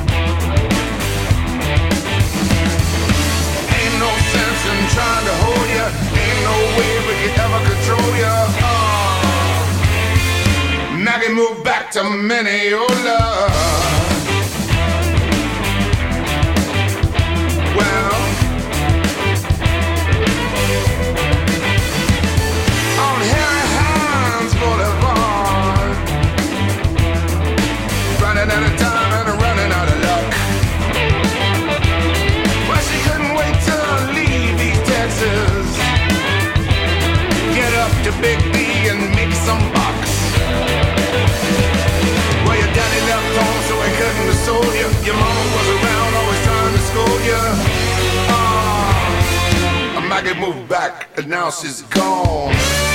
Ain't no sense in trying to hold you, ain't no way we could ever control you. Maggie moved back to Mineola. Well, on Harry Hines Boulevard, running out of time and running out of luck. Well, she couldn't wait to leave East Texas, get up to Big B and make some bucks. Well, your daddy left home so he couldn't have sold you. Your mama was around always trying to scold you. Maggie moved back and now she's gone.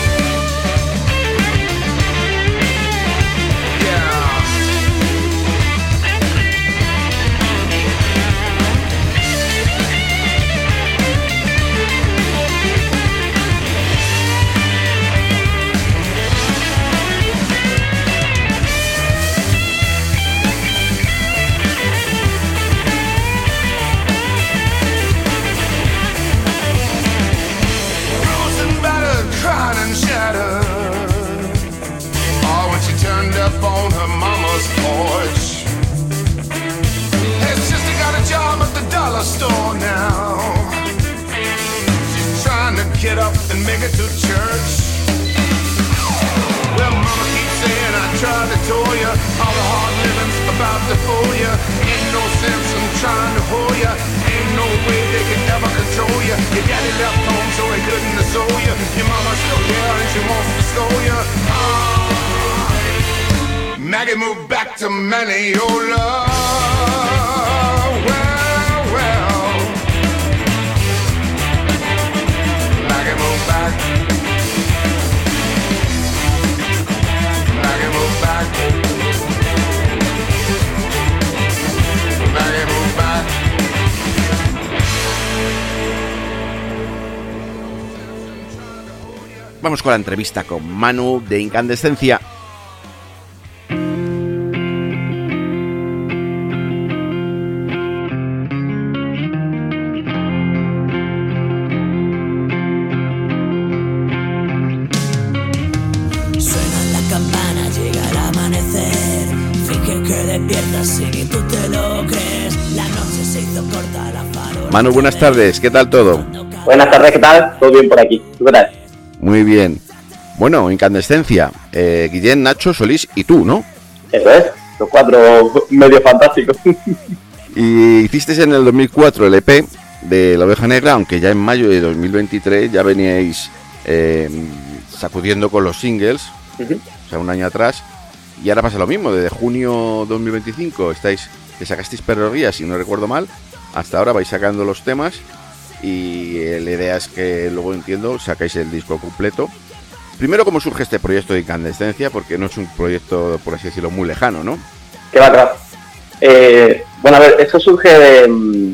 Cried and shattered. Oh, when she turned up on her mama's porch. Her sister got a job at the dollar store now. She's trying to get up and make it to church. Well, mama keeps saying I tried to tell you, all the hard living's about to fool you. Ain't no sense in trying to hold you, ain't no way they can ever control you. Your daddy left home so he couldn't have sold you. Your mama's still there and she wants to scold you. Maggie moved back to Mineola. Well, Maggie moved back. Maggie moved back. Maggie moved back. Vamos con la entrevista con Manu de Incandescencia. Suena la campana, llega el amanecer. Finge que despiertas y ni tú te lo crees. La noche se hizo corta, la farola. Manu, buenas tardes, ¿qué tal todo? Buenas tardes, ¿qué tal? Todo bien por aquí. ¿Tú qué tal? Muy bien. Bueno, Incandescencia, Guillén, Nacho, Solís y tú, ¿no? Eso es, los cuatro medio fantásticos. Y hicisteis en el 2004 el EP de La Oveja Negra, aunque ya en mayo de 2023 ya veníais sacudiendo con los singles, o sea, un año atrás, y ahora pasa lo mismo, desde junio 2025 que sacasteis Perrerías, si no recuerdo mal, hasta ahora vais sacando los temas, y la idea es que luego, entiendo, sacáis el disco completo. Primero, ¿cómo surge este proyecto de Incandescencia? Porque no es un proyecto, por así decirlo, muy lejano, ¿no? Qué va, claro. Bueno, a ver, esto surge de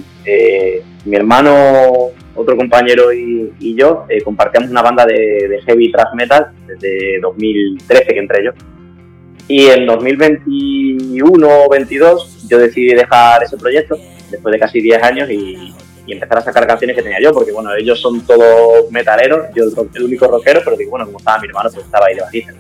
mi hermano, otro compañero y yo, compartíamos una banda de heavy thrash metal desde 2013 que entré yo. Y en 2021 o 22 yo decidí dejar ese proyecto, después de casi 10 años, y empezar a sacar canciones que tenía yo, porque bueno, ellos son todos metaleros, yo el único rockero, pero digo, bueno, como estaba mi hermano, pues estaba ahí de bajista.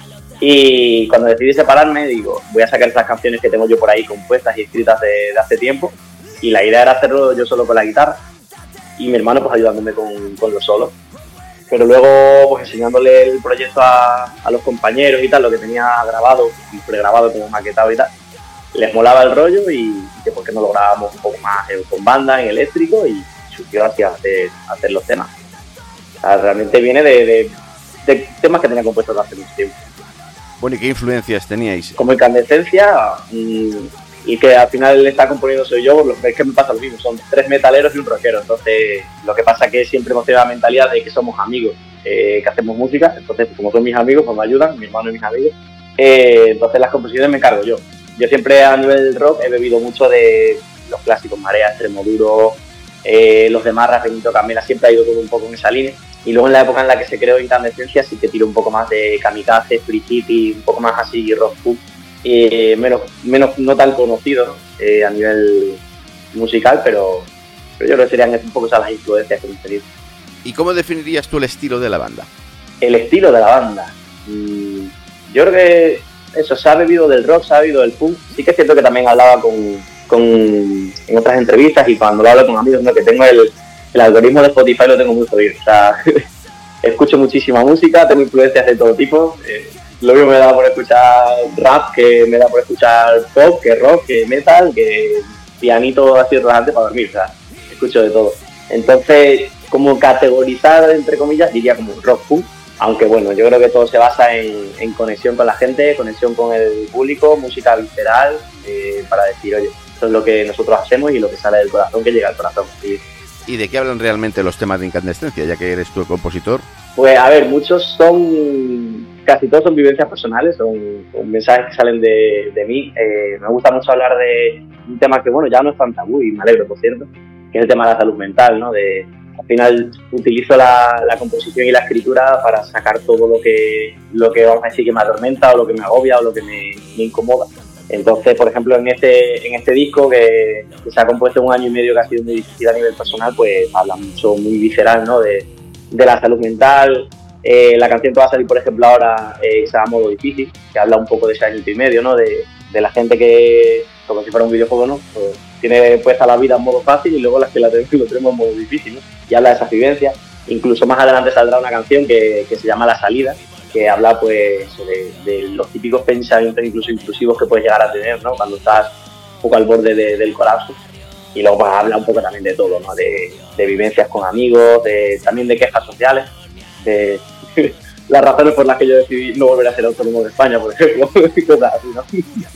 Y cuando decidí separarme, digo, voy a sacar esas canciones que tengo yo por ahí compuestas y escritas de hace tiempo, y la idea era hacerlo yo solo con la guitarra, y mi hermano pues ayudándome con los solos. Pero luego, pues enseñándole el proyecto a los compañeros y tal, lo que tenía grabado y pregrabado como maquetado y tal, les molaba el rollo, y que por qué no lo grabábamos un poco más con banda, en eléctrico, y surgió hacia hacer los temas. O sea, realmente viene de temas que tenía compuestos hace mucho tiempo. Bueno, ¿y qué influencias teníais? Como Incandescencia, y que al final le está componiendo soy yo, es que me pasa lo mismo, son 3 metaleros y un rockero. Entonces, lo que pasa es que siempre hemos tenido la mentalidad de que somos amigos, que hacemos música. Entonces, como son mis amigos, pues me ayudan, mi hermano y mis amigos. Entonces, las composiciones me encargo yo. Yo siempre a nivel rock he bebido mucho de los clásicos, Marea, Extremoduro, Los demás, Rafaelito Camela, siempre ha ido todo un poco en esa línea. Y luego en la época en la que se creó Incandescencia sí que tiró un poco más de Kamikaze, Free City, un poco más así rock pop, menos no tan conocido, ¿no? A nivel musical, pero yo creo que serían un poco esas las influencias que hemos tenido. ¿Y cómo definirías tú el estilo de la banda? El estilo de la banda. Yo creo que eso, se ha bebido del rock, se ha bebido del punk. Sí que es cierto que también hablaba en otras entrevistas y cuando lo hablo con amigos, ¿no? Que tengo el algoritmo de Spotify lo tengo muy jodido. O sea, escucho muchísima música, tengo influencias de todo tipo. Lo mismo me da por escuchar rap, que me da por escuchar pop, que rock, que metal, que pianito así relajante para dormir. O sea, escucho de todo. Entonces, como categorizar, entre comillas, diría como rock punk. Aunque bueno, yo creo que todo se basa en conexión con la gente, conexión con el público, música visceral, para decir, oye, esto es lo que nosotros hacemos y lo que sale del corazón, que llega al corazón. ¿Y de qué hablan realmente los temas de Incandescencia, ya que eres tú el compositor? Pues a ver, casi todos son vivencias personales, son mensajes que salen de mí. Me gusta mucho hablar de un tema que, bueno, ya no es tan tabú y me alegro, por cierto, que es el tema de la salud mental, ¿no? Al final utilizo la composición y la escritura para sacar todo lo que vamos a decir que me atormenta o lo que me agobia o lo que me incomoda. Entonces, por ejemplo, en este disco que se ha compuesto 1 año y medio, que ha sido muy difícil a nivel personal, pues habla mucho, muy visceral, ¿no? De la salud mental. La canción que va a salir, por ejemplo, ahora se llama Modo Difícil, que habla un poco de ese añito y medio, ¿no? De la gente que, como si fuera un videojuego, ¿no? Pues tiene puesta la vida en modo fácil y luego las que lo tenemos en modo difícil, ¿no? Y habla de esas vivencias. Incluso más adelante saldrá una canción que se llama La Salida, que habla pues de los típicos pensamientos incluso intrusivos que puedes llegar a tener, ¿no? Cuando estás un poco al borde del colapso. Y luego pues habla un poco también de todo, ¿no? De vivencias con amigos, también de quejas sociales, de las razones por las que yo decidí no volver a ser autónomo de España, por ejemplo, y cosas así, ¿no?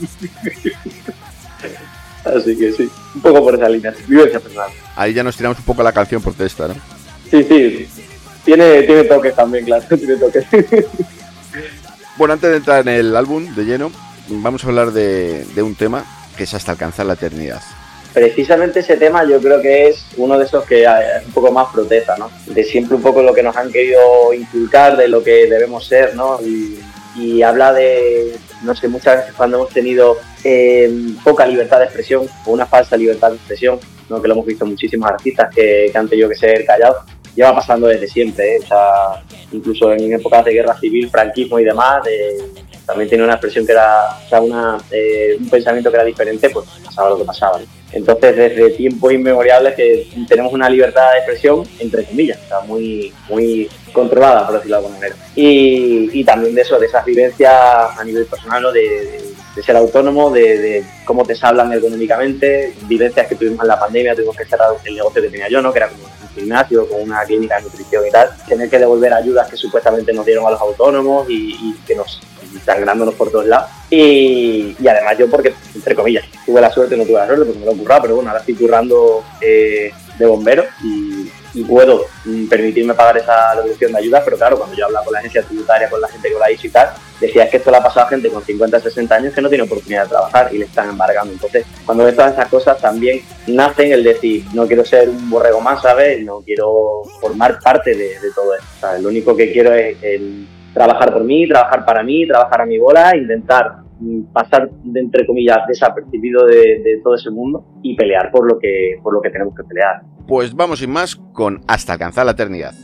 Así que sí, un poco por esa línea, vivencia personal. Ahí ya nos tiramos un poco la canción protesta, ¿no? Sí, tiene toques también, claro, tiene toques. Bueno, antes de entrar en el álbum de lleno, vamos a hablar de un tema que es Hasta Alcanzar la Eternidad. Precisamente ese tema yo creo que es uno de esos que es un poco más protesta, ¿no? De siempre un poco lo que nos han querido inculcar, de lo que debemos ser, ¿no? Y habla de, no sé, muchas veces cuando hemos tenido poca libertad de expresión o una falsa libertad de expresión, ¿no? Que lo hemos visto muchísimos artistas que han tenido que ser callados, lleva pasando desde siempre, O sea, incluso en épocas de guerra civil, franquismo y demás, también tenía una expresión que era, o sea, un pensamiento que era diferente, pues pasaba lo que pasaba, ¿no? Entonces, desde tiempos inmemoriales que tenemos una libertad de expresión, entre comillas, o sea, muy, muy controlada, por decirlo de alguna manera. Y también de esas vivencias a nivel personal, ¿no? De ser autónomo, de cómo te hablan económicamente, vivencias que tuvimos en la pandemia, tuvimos que cerrar el negocio que tenía yo, ¿no? Que era como un gimnasio, con una clínica de nutrición y tal, tener que devolver ayudas que supuestamente nos dieron a los autónomos y que nos sangrándonos por todos lados. Y además yo, porque, entre comillas, tuve la suerte, no tuve la suerte porque me lo he currado, pero bueno, ahora estoy currando de bombero y puedo permitirme pagar esa devolución de ayudas, pero claro, cuando yo hablaba con la agencia tributaria, con la gente que lo ha dicho y tal, decía que esto le ha pasado a gente con 50, 60 años que no tiene oportunidad de trabajar y le están embargando. Entonces, cuando ves todas esas cosas, también nacen el decir, no quiero ser un borrego más, ¿sabes? No quiero formar parte de todo esto, ¿sabes? Lo único que quiero es trabajar por mí, trabajar para mí, trabajar a mi bola, intentar pasar, entre comillas, desapercibido de todo ese mundo y pelear por lo que tenemos que pelear. Pues vamos sin más con Hasta Alcanzar la Eternidad.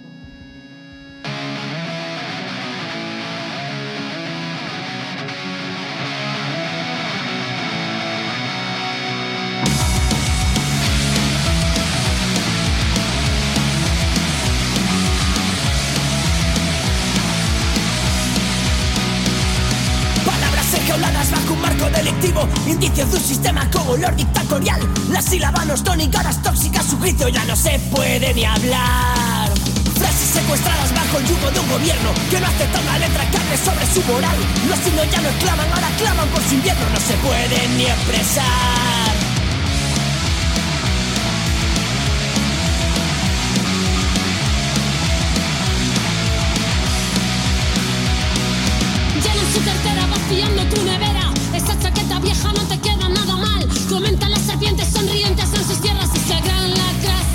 Indicios de un sistema con olor dictatorial. La sílaba no es tónica, ahora es tóxica. Su juicio ya no se puede ni hablar. Frases secuestradas bajo el yugo de un gobierno que no acepta una letra que hable sobre su moral. Los signos ya no exclaman, ahora claman por su invierno. No se pueden ni expresar. Llena su cartera vaciando tu nevera. Esa chaqueta vieja no te queda nada mal. Comentan las serpientes sonrientes en sus tierras y se gran lacras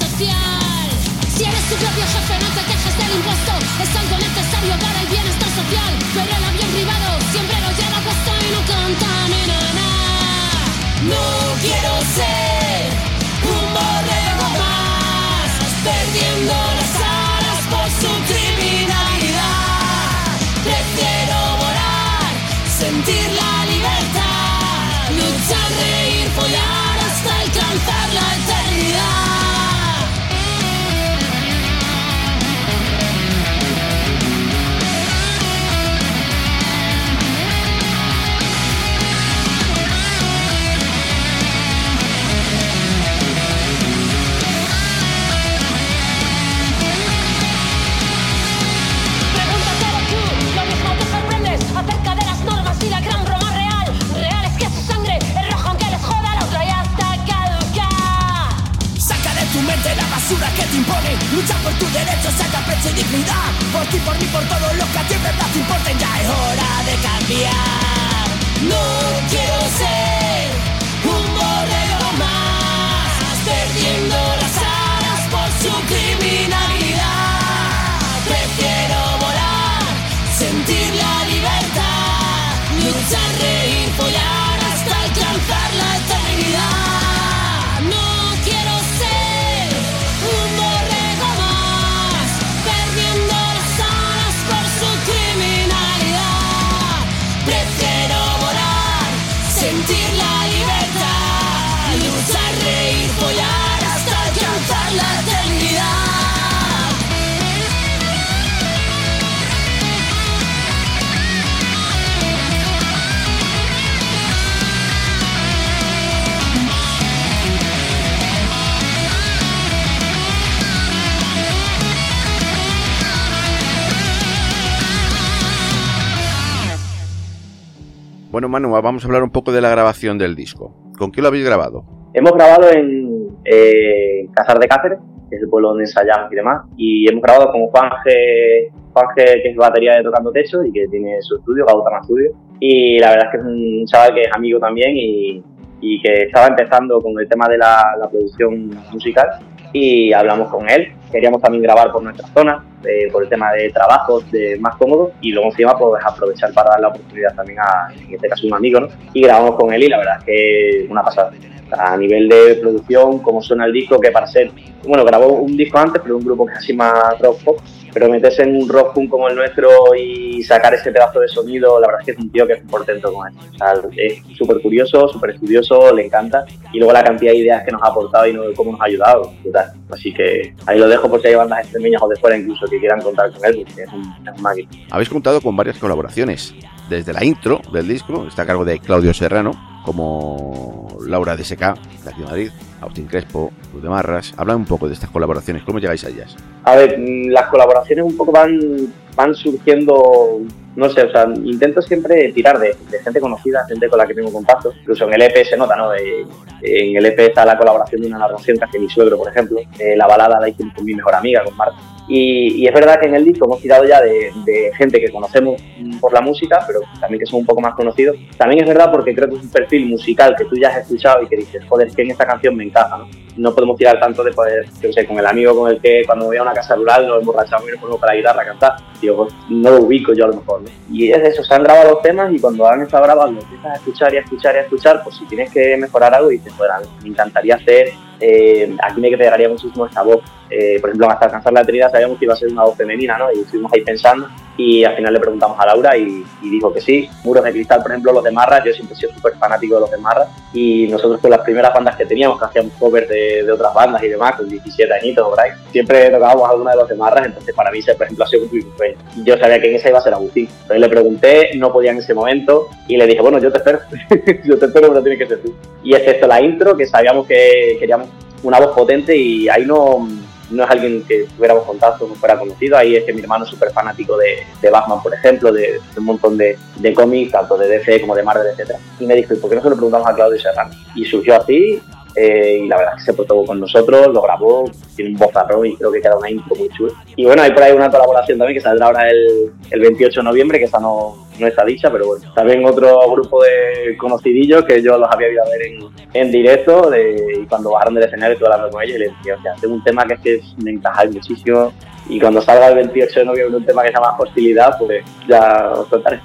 basura que te impone. Lucha por tus derechos, saca pecho y dignidad. Por ti, por mí, por todos los que a ti en verdad te importen. Ya es hora de cambiar. No quiero ser un borrego más, perdiendo las alas por su criminalidad. Prefiero volar, sentir la libertad, luchar, reír, follar hasta alcanzar la eternidad. No quiero ser un borrego más, perdiendo las alas por su criminalidad. Prefiero volar, sentir la libertad, luchar, reír, follar hasta alcanzar la eternidad. Bueno, Manu, vamos a hablar un poco de la grabación del disco. ¿Con qué lo habéis grabado? Hemos grabado en Casar de Cáceres, que es el pueblo donde ensayamos y demás, y hemos grabado con Juanje, que es batería de Tocando Techo y que tiene su estudio, Gautama Studio, y la verdad es que es un chaval que es amigo también y que estaba empezando con el tema de la producción musical, y hablamos con él. Queríamos también grabar por nuestra zona, por el tema de trabajos más cómodos, y luego encima pues aprovechar para dar la oportunidad también en este caso, un amigo, ¿no? Y grabamos con él y la verdad es que una pasada. A nivel de producción, cómo suena el disco, que para ser, bueno, grabó un disco antes, pero un grupo casi más rock pop, pero meterse en un rock punk como el nuestro y sacar ese pedazo de sonido, la verdad es que es un tío que es muy contento con eso. O sea, es súper curioso, súper estudioso, le encanta, y luego la cantidad de ideas que nos ha aportado y cómo nos ha ayudado, brutal. Así que ahí lo dejo por si hay bandas extremeñas o de fuera incluso que quieran contar con él, porque es un máquina. Habéis contado con varias colaboraciones. Desde la intro del disco está a cargo de Claudio Serrano, como Laura DSK, de aquí de Madrid, Agustín Crespo, Luz de Marras. Habla un poco de estas colaboraciones, ¿cómo llegáis a ellas? A ver, las colaboraciones un poco van surgiendo, no sé, o sea, intento siempre tirar de gente conocida, gente con la que tengo contacto. Incluso en el EP se nota, ¿no? En el EP está la colaboración de una narración que hace mi suegro, por ejemplo. La balada la hice con mi mejor amiga, con Marta. Y es verdad que en el disco hemos tirado ya de gente que conocemos por la música, pero también que son un poco más conocidos. También es verdad porque creo que es un perfil musical que tú ya has escuchado y que dices, joder, es que en esta canción me encaja, ¿no? No podemos tirar tanto de poder, yo sé, con el amigo con el que cuando voy a una casa rural nos emborrachamos y nos ponemos para la guitarra a cantar. Digo, pues no lo ubico yo a lo mejor, ¿no? Y es eso, se han grabado los temas y cuando han estado grabados empiezas a escuchar y a escuchar y a escuchar, pues si tienes que mejorar algo y dices, joder, me encantaría hacer, aquí me pegaría muchísimo esta voz. Por ejemplo, hasta alcanzar la eternidad sabíamos que iba a ser una voz femenina, ¿no? Y estuvimos ahí pensando y al final le preguntamos a Laura y dijo que sí. Muros de Cristal, por ejemplo, Los de Marras, yo siempre he sido súper fanático de Los de Marras, y nosotros con las primeras bandas que teníamos, que hacíamos covers de otras bandas y demás, con 17 añitos por ahí, siempre tocábamos alguna de Los de Marras, entonces para mí, por ejemplo, ha sido un sueño. Yo sabía que en esa iba a ser Agustín, entonces le pregunté, no podía en ese momento, y le dije, bueno, yo te espero, pero tiene que ser tú. Y excepto la intro, que sabíamos que queríamos una voz potente, y ahí no es alguien que tuviéramos contacto, no fuera conocido. Ahí es que mi hermano es súper fanático de Batman, por ejemplo, de un montón de cómics, tanto de DC como de Marvel, etc. Y me dijo, ¿y por qué no se lo preguntamos a Claudio Serrano? Y surgió así, y la verdad es que se portó con nosotros, lo grabó, tiene un vozarrón y creo que queda una intro muy chula. Y bueno, hay por ahí una colaboración también que saldrá ahora el 28 de noviembre, que esa no está dicha, pero bueno. También otro grupo de conocidillos que yo los había ido a ver en directo, y cuando bajaron del escenario estuve hablando con ellos y les dije, o sea, tengo un tema que es que me encajáis muchísimo, y cuando salga el 28 de noviembre un tema que se llama Hostilidad, pues ya os contaré.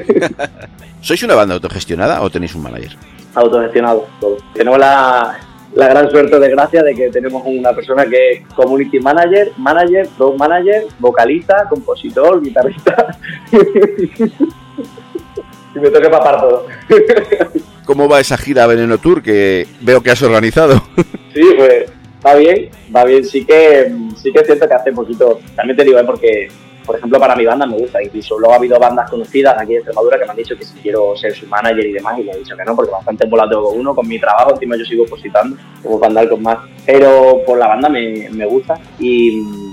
¿Sois una banda autogestionada o tenéis un manager? Autogestionado, todo. Tenemos la gran suerte o desgracia de que tenemos una persona que es community manager, road manager, vocalista, compositor, guitarrista. Y me toca papar todo. ¿Cómo va esa gira Veneno Tour que veo que has organizado? Sí, pues va bien. Sí que es cierto que hace poquito, también te digo, porque por ejemplo para mi banda me gusta, incluso luego ha habido bandas conocidas aquí de Extremadura que me han dicho que si quiero ser su manager y demás, y le he dicho que no, porque bastante bola tengo con uno, con mi trabajo, encima yo sigo positando como para andar con más, pero por la banda me gusta, y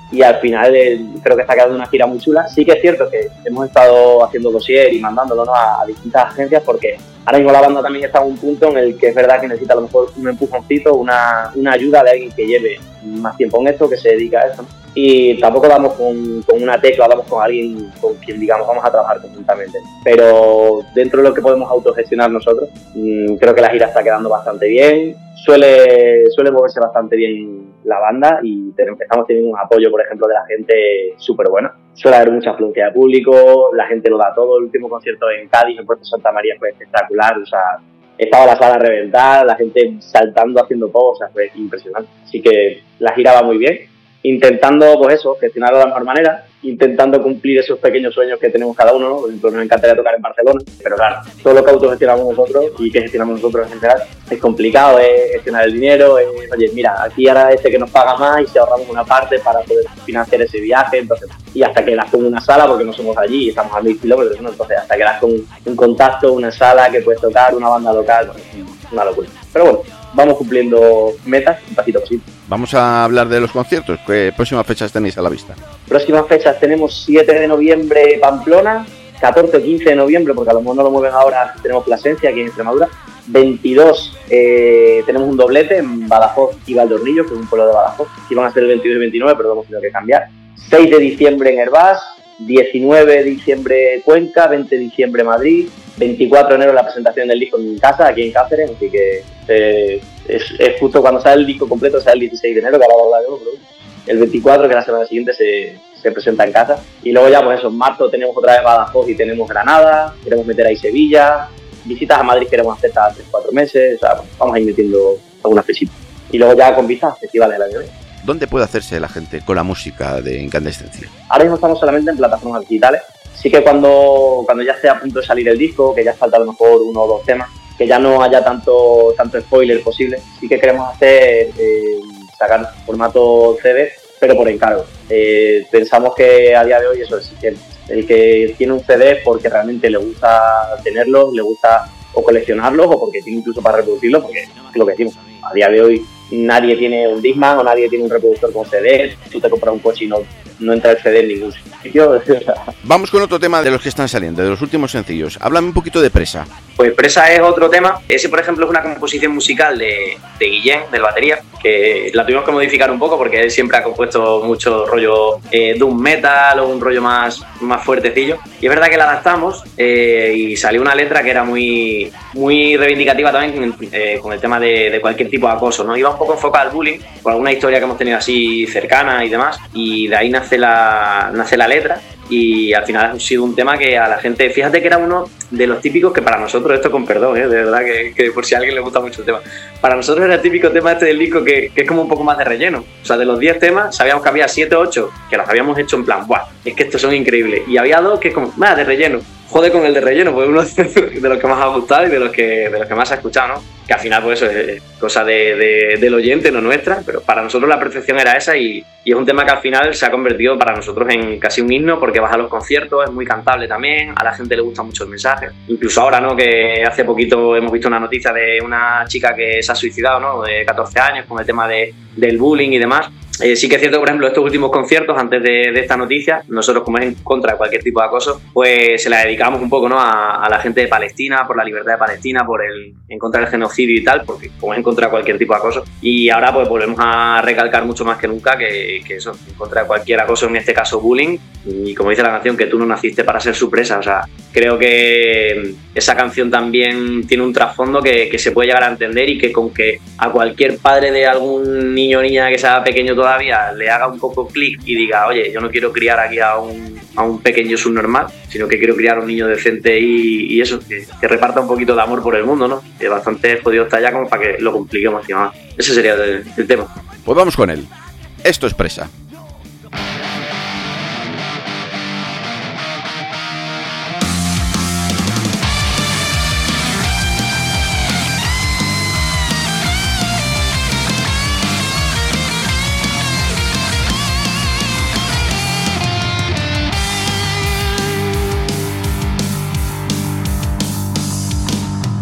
y al final creo que está quedando una gira muy chula. Sí que es cierto que hemos estado haciendo dossier y mandándolo, ¿no?, a distintas agencias, porque ahora mismo la banda también está en un punto en el que es verdad que necesita a lo mejor un empujoncito, una ayuda de alguien que lleve más tiempo en esto, que se dedica a eso, ¿no? Y tampoco damos con una tecla, damos con alguien con quien, digamos, vamos a trabajar conjuntamente. Pero dentro de lo que podemos autogestionar nosotros, creo que la gira está quedando bastante bien. Suele moverse bastante bien la banda y estamos teniendo un apoyo, por ejemplo, de la gente súper bueno. Suele haber mucha afluencia de público, la gente lo da todo. El último concierto en Cádiz, en Puerto Santa María, fue espectacular. O sea, estaba la sala a reventar, la gente saltando, haciendo todo, o sea, fue impresionante. Así que la gira va muy bien, intentando, pues eso, gestionarlo de la mejor manera, intentando cumplir esos pequeños sueños que tenemos cada uno, ¿no? Por ejemplo, nos encantaría tocar en Barcelona, pero claro, todo lo que autogestionamos nosotros y que gestionamos nosotros en general es complicado, es gestionar el dinero, oye, mira, aquí ahora que nos paga más y si ahorramos una parte para poder financiar ese viaje, entonces, y hasta que das con una sala, porque no somos allí y estamos a 1000 kilómetros, ¿no? Entonces hasta que das con un contacto, una sala que puedes tocar, una banda local, pues, es una locura. Pero bueno, vamos cumpliendo metas un pasito posible. Vamos a hablar de los conciertos. ¿Qué próximas fechas tenéis a la vista? Próximas fechas tenemos 7 de noviembre Pamplona, 14 o 15 de noviembre, porque a lo mejor no lo mueven ahora, tenemos Plasencia aquí en Extremadura. 22 tenemos un doblete en Badajoz y Valdornillos, que es un pueblo de Badajoz. Iban a ser el 22 y 29, pero lo hemos tenido que cambiar. 6 de diciembre en Hervás, 19 de diciembre Cuenca, 20 de diciembre Madrid, 24 de enero la presentación del disco en mi casa, aquí en Cáceres, así que es justo cuando sale el disco completo, sale el 16 de enero, que ahora va a hablar de otro. El 24, que es la semana siguiente, se presenta en casa. Y luego ya, pues eso, en marzo tenemos otra vez Badajoz y tenemos Granada, queremos meter ahí Sevilla, visitas a Madrid queremos hacer cada 3-4 meses, o sea, pues, vamos a ir metiendo algunas fesitas. Y luego ya con vistas a festivales del año. ¿Dónde puede hacerse la gente con la música de Incandescencia? Ahora mismo estamos solamente en plataformas digitales. Sí que cuando ya esté a punto de salir el disco, que ya falta a lo mejor 1 o 2 temas, que ya no haya tanto spoiler posible, sí que queremos sacar formato CD, pero por encargo. Pensamos que a día de hoy eso es el que tiene un CD es porque realmente le gusta tenerlo, le gusta o coleccionarlos o porque tiene incluso para reproducirlo, porque es lo que decimos. A día de hoy nadie tiene un Discman o nadie tiene un reproductor con CD. Tú te compras un coche y no entra el CD en ningún sitio. Vamos con otro tema de los que están saliendo, de los últimos sencillos. Háblame un poquito de Presa. Pues Presa es otro tema. Ese, por ejemplo, es una composición musical de Guillén, del batería, que la tuvimos que modificar un poco porque él siempre ha compuesto mucho rollo doom metal o un rollo más fuertecillo. Y es verdad que la adaptamos y salió una letra que era muy reivindicativa también con el tema de cualquier tipo de acoso, ¿no? Iba un poco enfocada al bullying, por alguna historia que hemos tenido así cercana y demás, y de ahí nace la letra. Y al final ha sido un tema que a la gente, fíjate que era uno de los típicos que para nosotros, esto con perdón, de verdad que por si a alguien le gusta mucho el tema, para nosotros era el típico tema del disco que es como un poco más de relleno. O sea, de los 10 temas sabíamos que había 7 o 8 que los habíamos hecho en plan, ¡buah! Es que estos son increíbles. Y había 2 que es como, de relleno. Jode con el de relleno, pues uno de los que más ha gustado y de los que más se ha escuchado, ¿no? Que al final, pues eso es cosa del oyente, no nuestra, pero para nosotros la percepción era esa y es un tema que al final se ha convertido para nosotros en casi un himno porque vas a los conciertos, es muy cantable también, a la gente le gusta mucho el mensaje. Incluso ahora, ¿no? Que hace poquito hemos visto una noticia de una chica que se ha suicidado, ¿no? De 14 años con el tema del bullying y demás. Sí que es cierto, por ejemplo, estos últimos conciertos, antes de esta noticia, nosotros como es en contra de cualquier tipo de acoso, pues se la dedicamos un poco, ¿no? a la gente de Palestina, por la libertad de Palestina, en contra del genocidio y tal, porque como es en contra de cualquier tipo de acoso. Y ahora pues volvemos a recalcar mucho más que nunca que eso, en contra de cualquier acoso, en este caso bullying, y como dice la canción, que tú no naciste para ser su presa. O sea, creo que esa canción también tiene un trasfondo que se puede llegar a entender y que con que a cualquier padre de algún niño o niña que sea pequeño todavía le haga un poco clic y diga, oye, yo no quiero criar aquí a un pequeño subnormal, sino que quiero criar a un niño decente y eso, que reparta un poquito de amor por el mundo, ¿no? Que bastante jodido está ya como para que lo compliquemos encima más. Ese sería el tema. Pues vamos con él. Esto es Presa.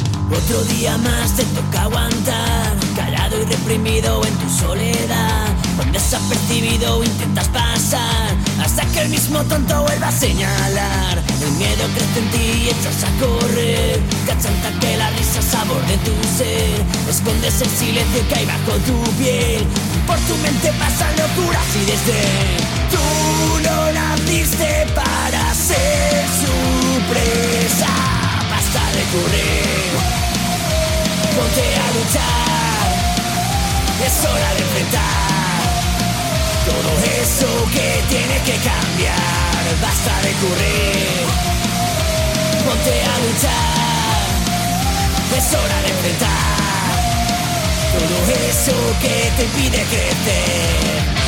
Otro día más te toca aguantar, callado y reprimido en tu soledad. Cuando desapercibido intentas pasar hasta que el mismo tonto vuelva a señalar. El miedo crece en ti y echas a correr, te achanta que la risa saborde tu ser. Escondes el silencio que hay bajo tu piel, por tu mente pasan locuras y desde tú no naciste para ser su presa. Basta de correr, ponte a luchar, es hora de enfrentar todo eso que tiene que cambiar. Basta de correr, ponte a luchar, es hora de enfrentar todo eso que te impide crecer.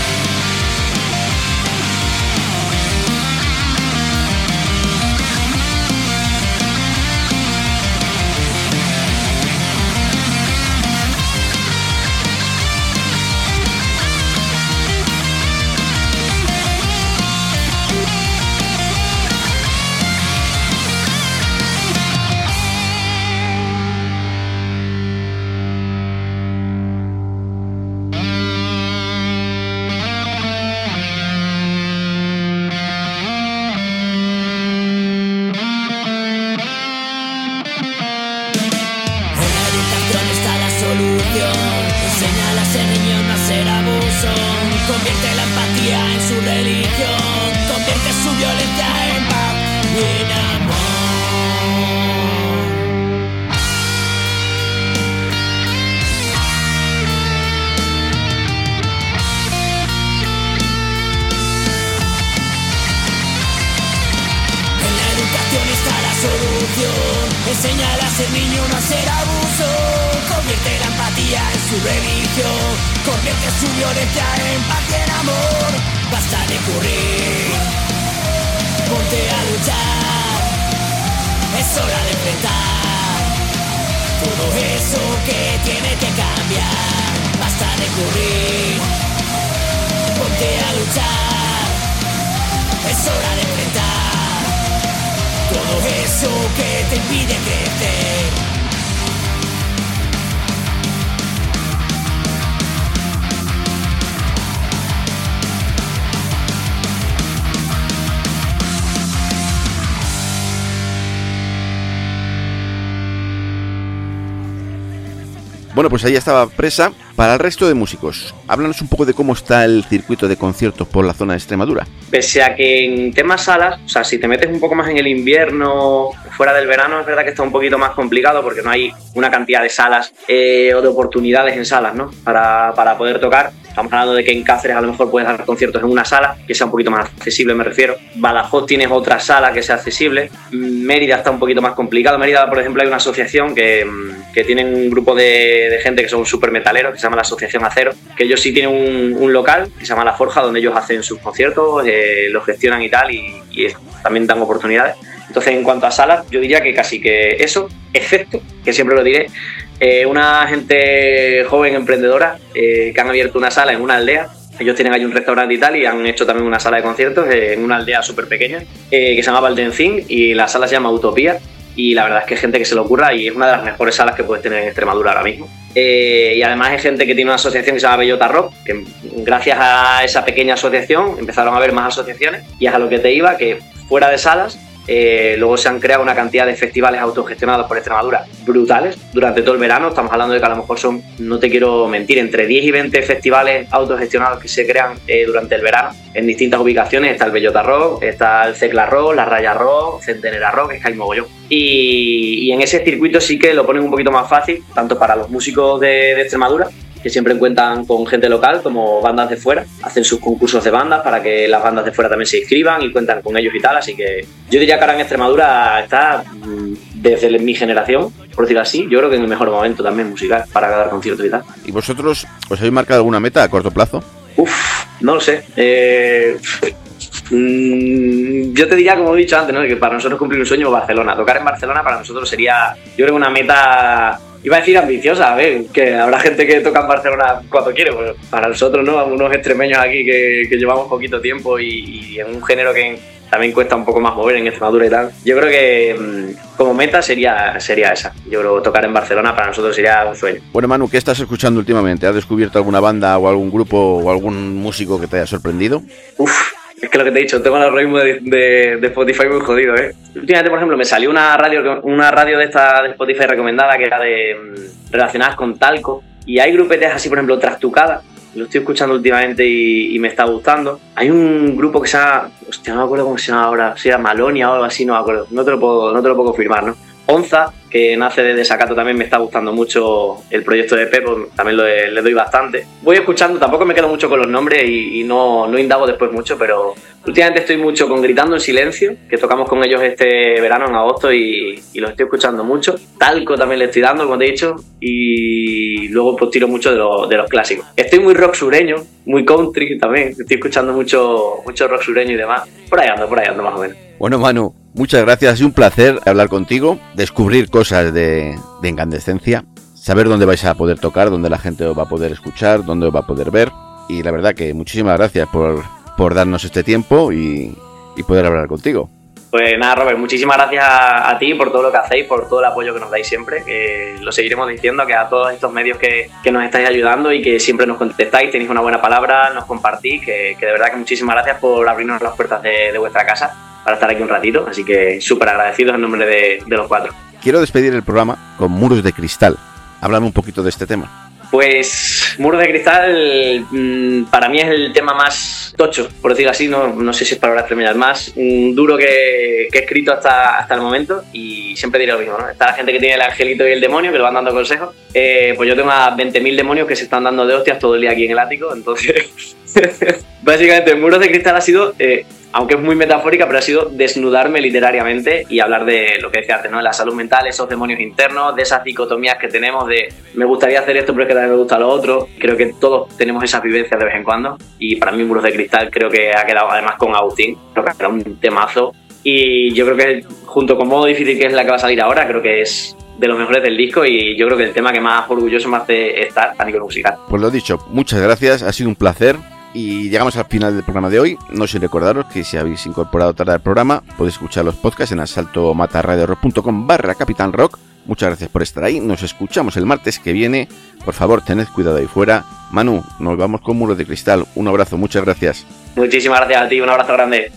Convierte la empatía en su religión, convierte su violencia en paz y en amor. En la educación está la solución, enséñale a ser niño no a ser abuso. Convierte la empatía en su religión, convierte su violencia en paz y en amor. Basta de correr, ponte a luchar, es hora de enfrentar todo eso que tiene que cambiar. Basta de correr, ponte a luchar, es hora de enfrentar todo eso que te impide crecer. Bueno, pues ahí estaba Presa. Para el resto de músicos, háblanos un poco de cómo está el circuito de conciertos por la zona de Extremadura. Pese a que en temas salas, o sea, si te metes un poco más en el invierno, fuera del verano, es verdad que está un poquito más complicado porque no hay una cantidad de salas o de oportunidades en salas, ¿no? Para poder tocar. Estamos hablando de que en Cáceres a lo mejor puedes dar conciertos en una sala, que sea un poquito más accesible, me refiero. Badajoz tienes otra sala que sea accesible. Mérida está un poquito más complicado. Mérida, por ejemplo, hay una asociación que tienen un grupo de gente que son súper metaleros, que se llama la Asociación Acero, que ellos sí tienen un local que se llama La Forja, donde ellos hacen sus conciertos, los gestionan y tal, y también dan oportunidades. Entonces, en cuanto a salas, yo diría que casi que eso, excepto, que siempre lo diré, una gente joven emprendedora que han abierto una sala en una aldea. Ellos tienen ahí un restaurante y tal, y han hecho también una sala de conciertos en una aldea súper pequeña que se llama Valdencín, y la sala se llama Utopía, y la verdad es que es gente que se le ocurra y es una de las mejores salas que puedes tener en Extremadura ahora mismo. Y además hay gente que tiene una asociación que se llama Bellota Rock, que gracias a esa pequeña asociación empezaron a haber más asociaciones, y es a lo que te iba, que fuera de salas luego se han creado una cantidad de festivales autogestionados por Extremadura brutales durante todo el verano. Estamos hablando de que a lo mejor son, no te quiero mentir, entre 10 y 20 festivales autogestionados que se crean durante el verano en distintas ubicaciones. Está el Bellota Rock, está el Cecla Rock, la Raya Rock, Centenera Rock, es que hay mogollón. Y en ese circuito sí que lo ponen un poquito más fácil, tanto para los músicos de Extremadura, que siempre cuentan con gente local, como bandas de fuera, hacen sus concursos de bandas para que las bandas de fuera también se inscriban y cuentan con ellos y tal. Así que yo diría que ahora en Extremadura está, desde mi generación, por decirlo así, yo creo que en el mejor momento también musical para dar conciertos y tal. ¿Y vosotros os habéis marcado alguna meta a corto plazo? No lo sé. Yo te diría, como he dicho antes, ¿no?, que para nosotros cumplir un sueño, Barcelona. Tocar en Barcelona para nosotros sería, yo creo, una meta, iba a decir ambiciosa, a ver, que habrá gente que toca en Barcelona cuando quiere, pues para nosotros, ¿no?, unos extremeños aquí que llevamos poquito tiempo y en un género que también cuesta un poco más mover en Extremadura y tal. Yo creo que como meta sería esa. Yo creo que tocar en Barcelona para nosotros sería un sueño. Bueno, Manu, ¿qué estás escuchando últimamente? ¿Has descubierto alguna banda o algún grupo o algún músico que te haya sorprendido? Es que lo que te he dicho, tengo el algoritmo de Spotify muy jodido, ¿eh? Últimamente, por ejemplo, me salió una radio de esta de Spotify recomendada que era relacionadas con talco. Y hay grupetes así, por ejemplo, Trastucada. Lo estoy escuchando últimamente y me está gustando. Hay un grupo que se llama... Hostia, no me acuerdo cómo se llama ahora. Si era Malonia o algo así, no me acuerdo. No te lo puedo confirmar, ¿no? Onza, que nace de Desacato, también me está gustando mucho el proyecto de Pepo, también le doy bastante. Voy escuchando, tampoco me quedo mucho con los nombres y no indago después mucho, pero últimamente estoy mucho con Gritando en Silencio, que tocamos con ellos este verano en agosto y los estoy escuchando mucho. Talco también le estoy dando, como te he dicho, y luego pues tiro mucho de los clásicos. Estoy muy rock sureño, muy country también, estoy escuchando mucho rock sureño y demás. Por ahí ando más o menos. Bueno, Manu, muchas gracias, ha sido un placer hablar contigo, descubrir cosas de Incandescencia, saber dónde vais a poder tocar, dónde la gente os va a poder escuchar, dónde os va a poder ver, y la verdad que muchísimas gracias por darnos este tiempo y poder hablar contigo. Pues nada, Robert, muchísimas gracias a ti por todo lo que hacéis, por todo el apoyo que nos dais siempre, que lo seguiremos diciendo, que a todos estos medios que nos estáis ayudando y que siempre nos contestáis, tenéis una buena palabra, nos compartís, que de verdad que muchísimas gracias por abrirnos las puertas de vuestra casa para estar aquí un ratito, así que súper agradecidos en nombre de los cuatro. Quiero despedir el programa con Muros de Cristal. Háblame un poquito de este tema. Pues Muros de Cristal para mí es el tema más tocho, por decirlo así, no sé si es palabras terminar, más duro que he escrito hasta el momento, y siempre diré lo mismo, ¿no? Está la gente que tiene el angelito y el demonio, que le van dando consejos, pues yo tengo a 20.000 demonios que se están dando de hostias todo el día aquí en el ático, entonces básicamente Muros de Cristal ha sido... aunque es muy metafórica, pero ha sido desnudarme literariamente y hablar de lo que decía antes, ¿no? De la salud mental, esos demonios internos, de esas dicotomías que tenemos de me gustaría hacer esto pero es que también me gusta lo otro. Creo que todos tenemos esas vivencias de vez en cuando y para mí Muros de Cristal creo que ha quedado, además con Agustín, creo que ha quedado un temazo y yo creo que junto con Modo Difícil, que es la que va a salir ahora, creo que es de los mejores del disco y yo creo que el tema que más orgulloso me hace estar a nivel musical. Pues lo dicho, muchas gracias, ha sido un placer. Y llegamos al final del programa de hoy. No sé recordaros que si habéis incorporado tarde al programa podéis escuchar los podcasts en asaltomatarradiorock.com/Capitán Rock. Muchas gracias por estar ahí. Nos escuchamos el martes que viene. Por favor, tened cuidado ahí fuera. Manu, nos vamos con Muros de Cristal. Un abrazo, muchas gracias. Muchísimas gracias a ti, un abrazo grande.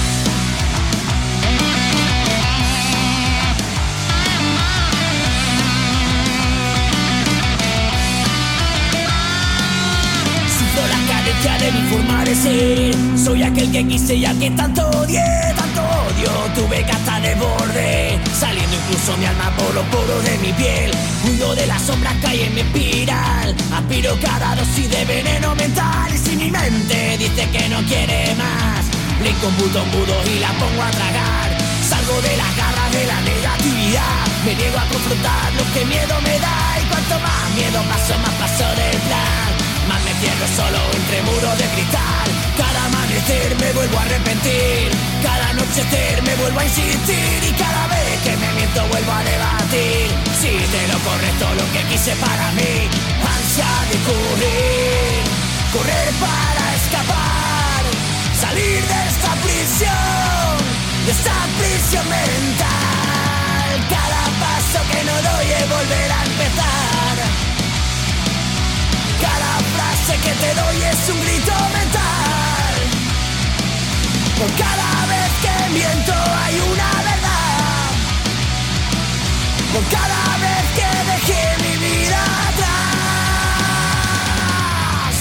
De mi forma de ser, soy aquel que quise y al que tanto odié, tanto odio, tuve que hasta desborde, saliendo incluso mi alma por los poros de mi piel, huyo de las sombras que hay en mi espiral, aspiro cada dosis de veneno mental, y si mi mente dice que no quiere más, le computo embudos y la pongo a tragar, salgo de las garras de la negatividad, me niego a confrontar lo que miedo me da, y cuanto más miedo paso, más paso del plan. Más me cierro solo entre muros de cristal. Cada amanecer me vuelvo a arrepentir, cada anochecer me vuelvo a insistir, y cada vez que me miento vuelvo a debatir si de lo correcto lo que quise para mí. Ansia de correr para escapar, salir de esta prisión mental. Cada paso que no doy es volver a empezar. Cada frase que te doy es un grito mental. Por cada vez que miento hay una verdad. Por cada vez que dejé mi vida atrás.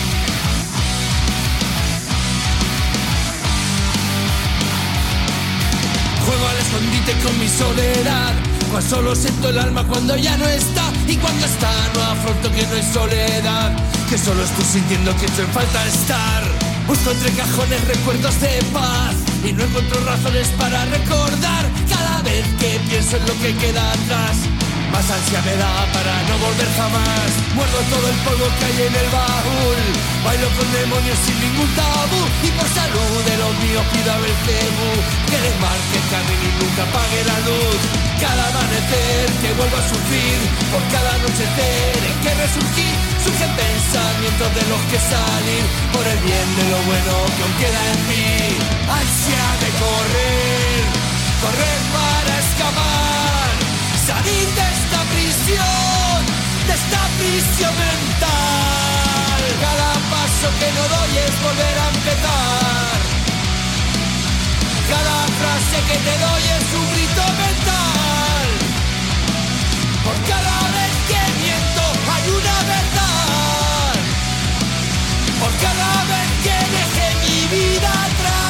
Juego al escondite con mi soledad, pues solo siento el alma cuando ya no está, y cuando está no afronto que no es soledad, que solo estoy sintiendo que echo en falta estar. Busco entre cajones recuerdos de paz y no encuentro razones para recordar. Cada vez que pienso en lo que queda atrás, más ansia me da para no volver jamás. Muerdo todo el polvo que hay en el baúl, bailo con demonios sin ningún tabú, y por salud de los míos pido a Belcebú que desmarque el camino y nunca apague la luz. Cada amanecer que vuelvo a sufrir, por cada anochecer en que resurgí, surgen pensamientos de los que salir por el bien de lo bueno que aún queda en mí. Ansia de correr, correr para escapar, salir de esta prisión mental. Cada paso que no doy es volver a empezar. Cada frase que te doy es un grito mental. Por cada vez que miento hay una verdad. Por cada vez que dejé mi vida atrás.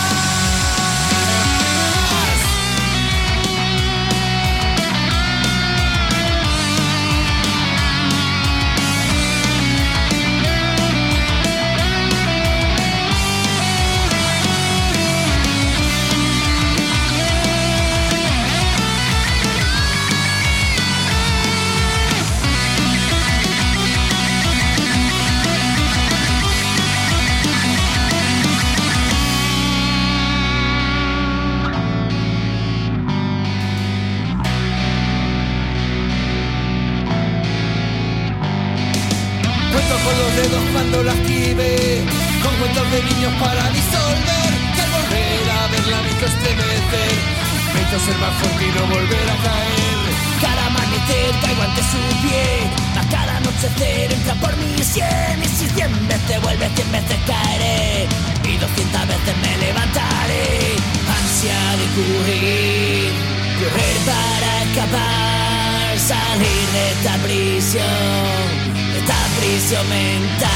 Con los dedos cuando la esquive, con cuentos de niños para disolver, que al volver a verla me hizo estremecer, me hizo ser más fuerte y no volver a caer. Cada amanecer caigo ante su pie, a cada anochecer entra por mis sienes. Y 100 veces vuelve, 100 veces caeré, y 200 veces me levantaré. Ansia de correr, correr para escapar, salir de esta prisión mental.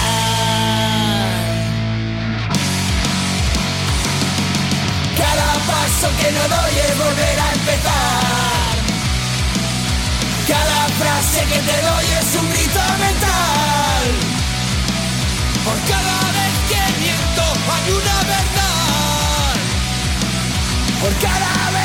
Cada paso que no doy es volver a empezar. Cada frase que te doy es un grito mental. Por cada vez que miento hay una verdad. Por cada vez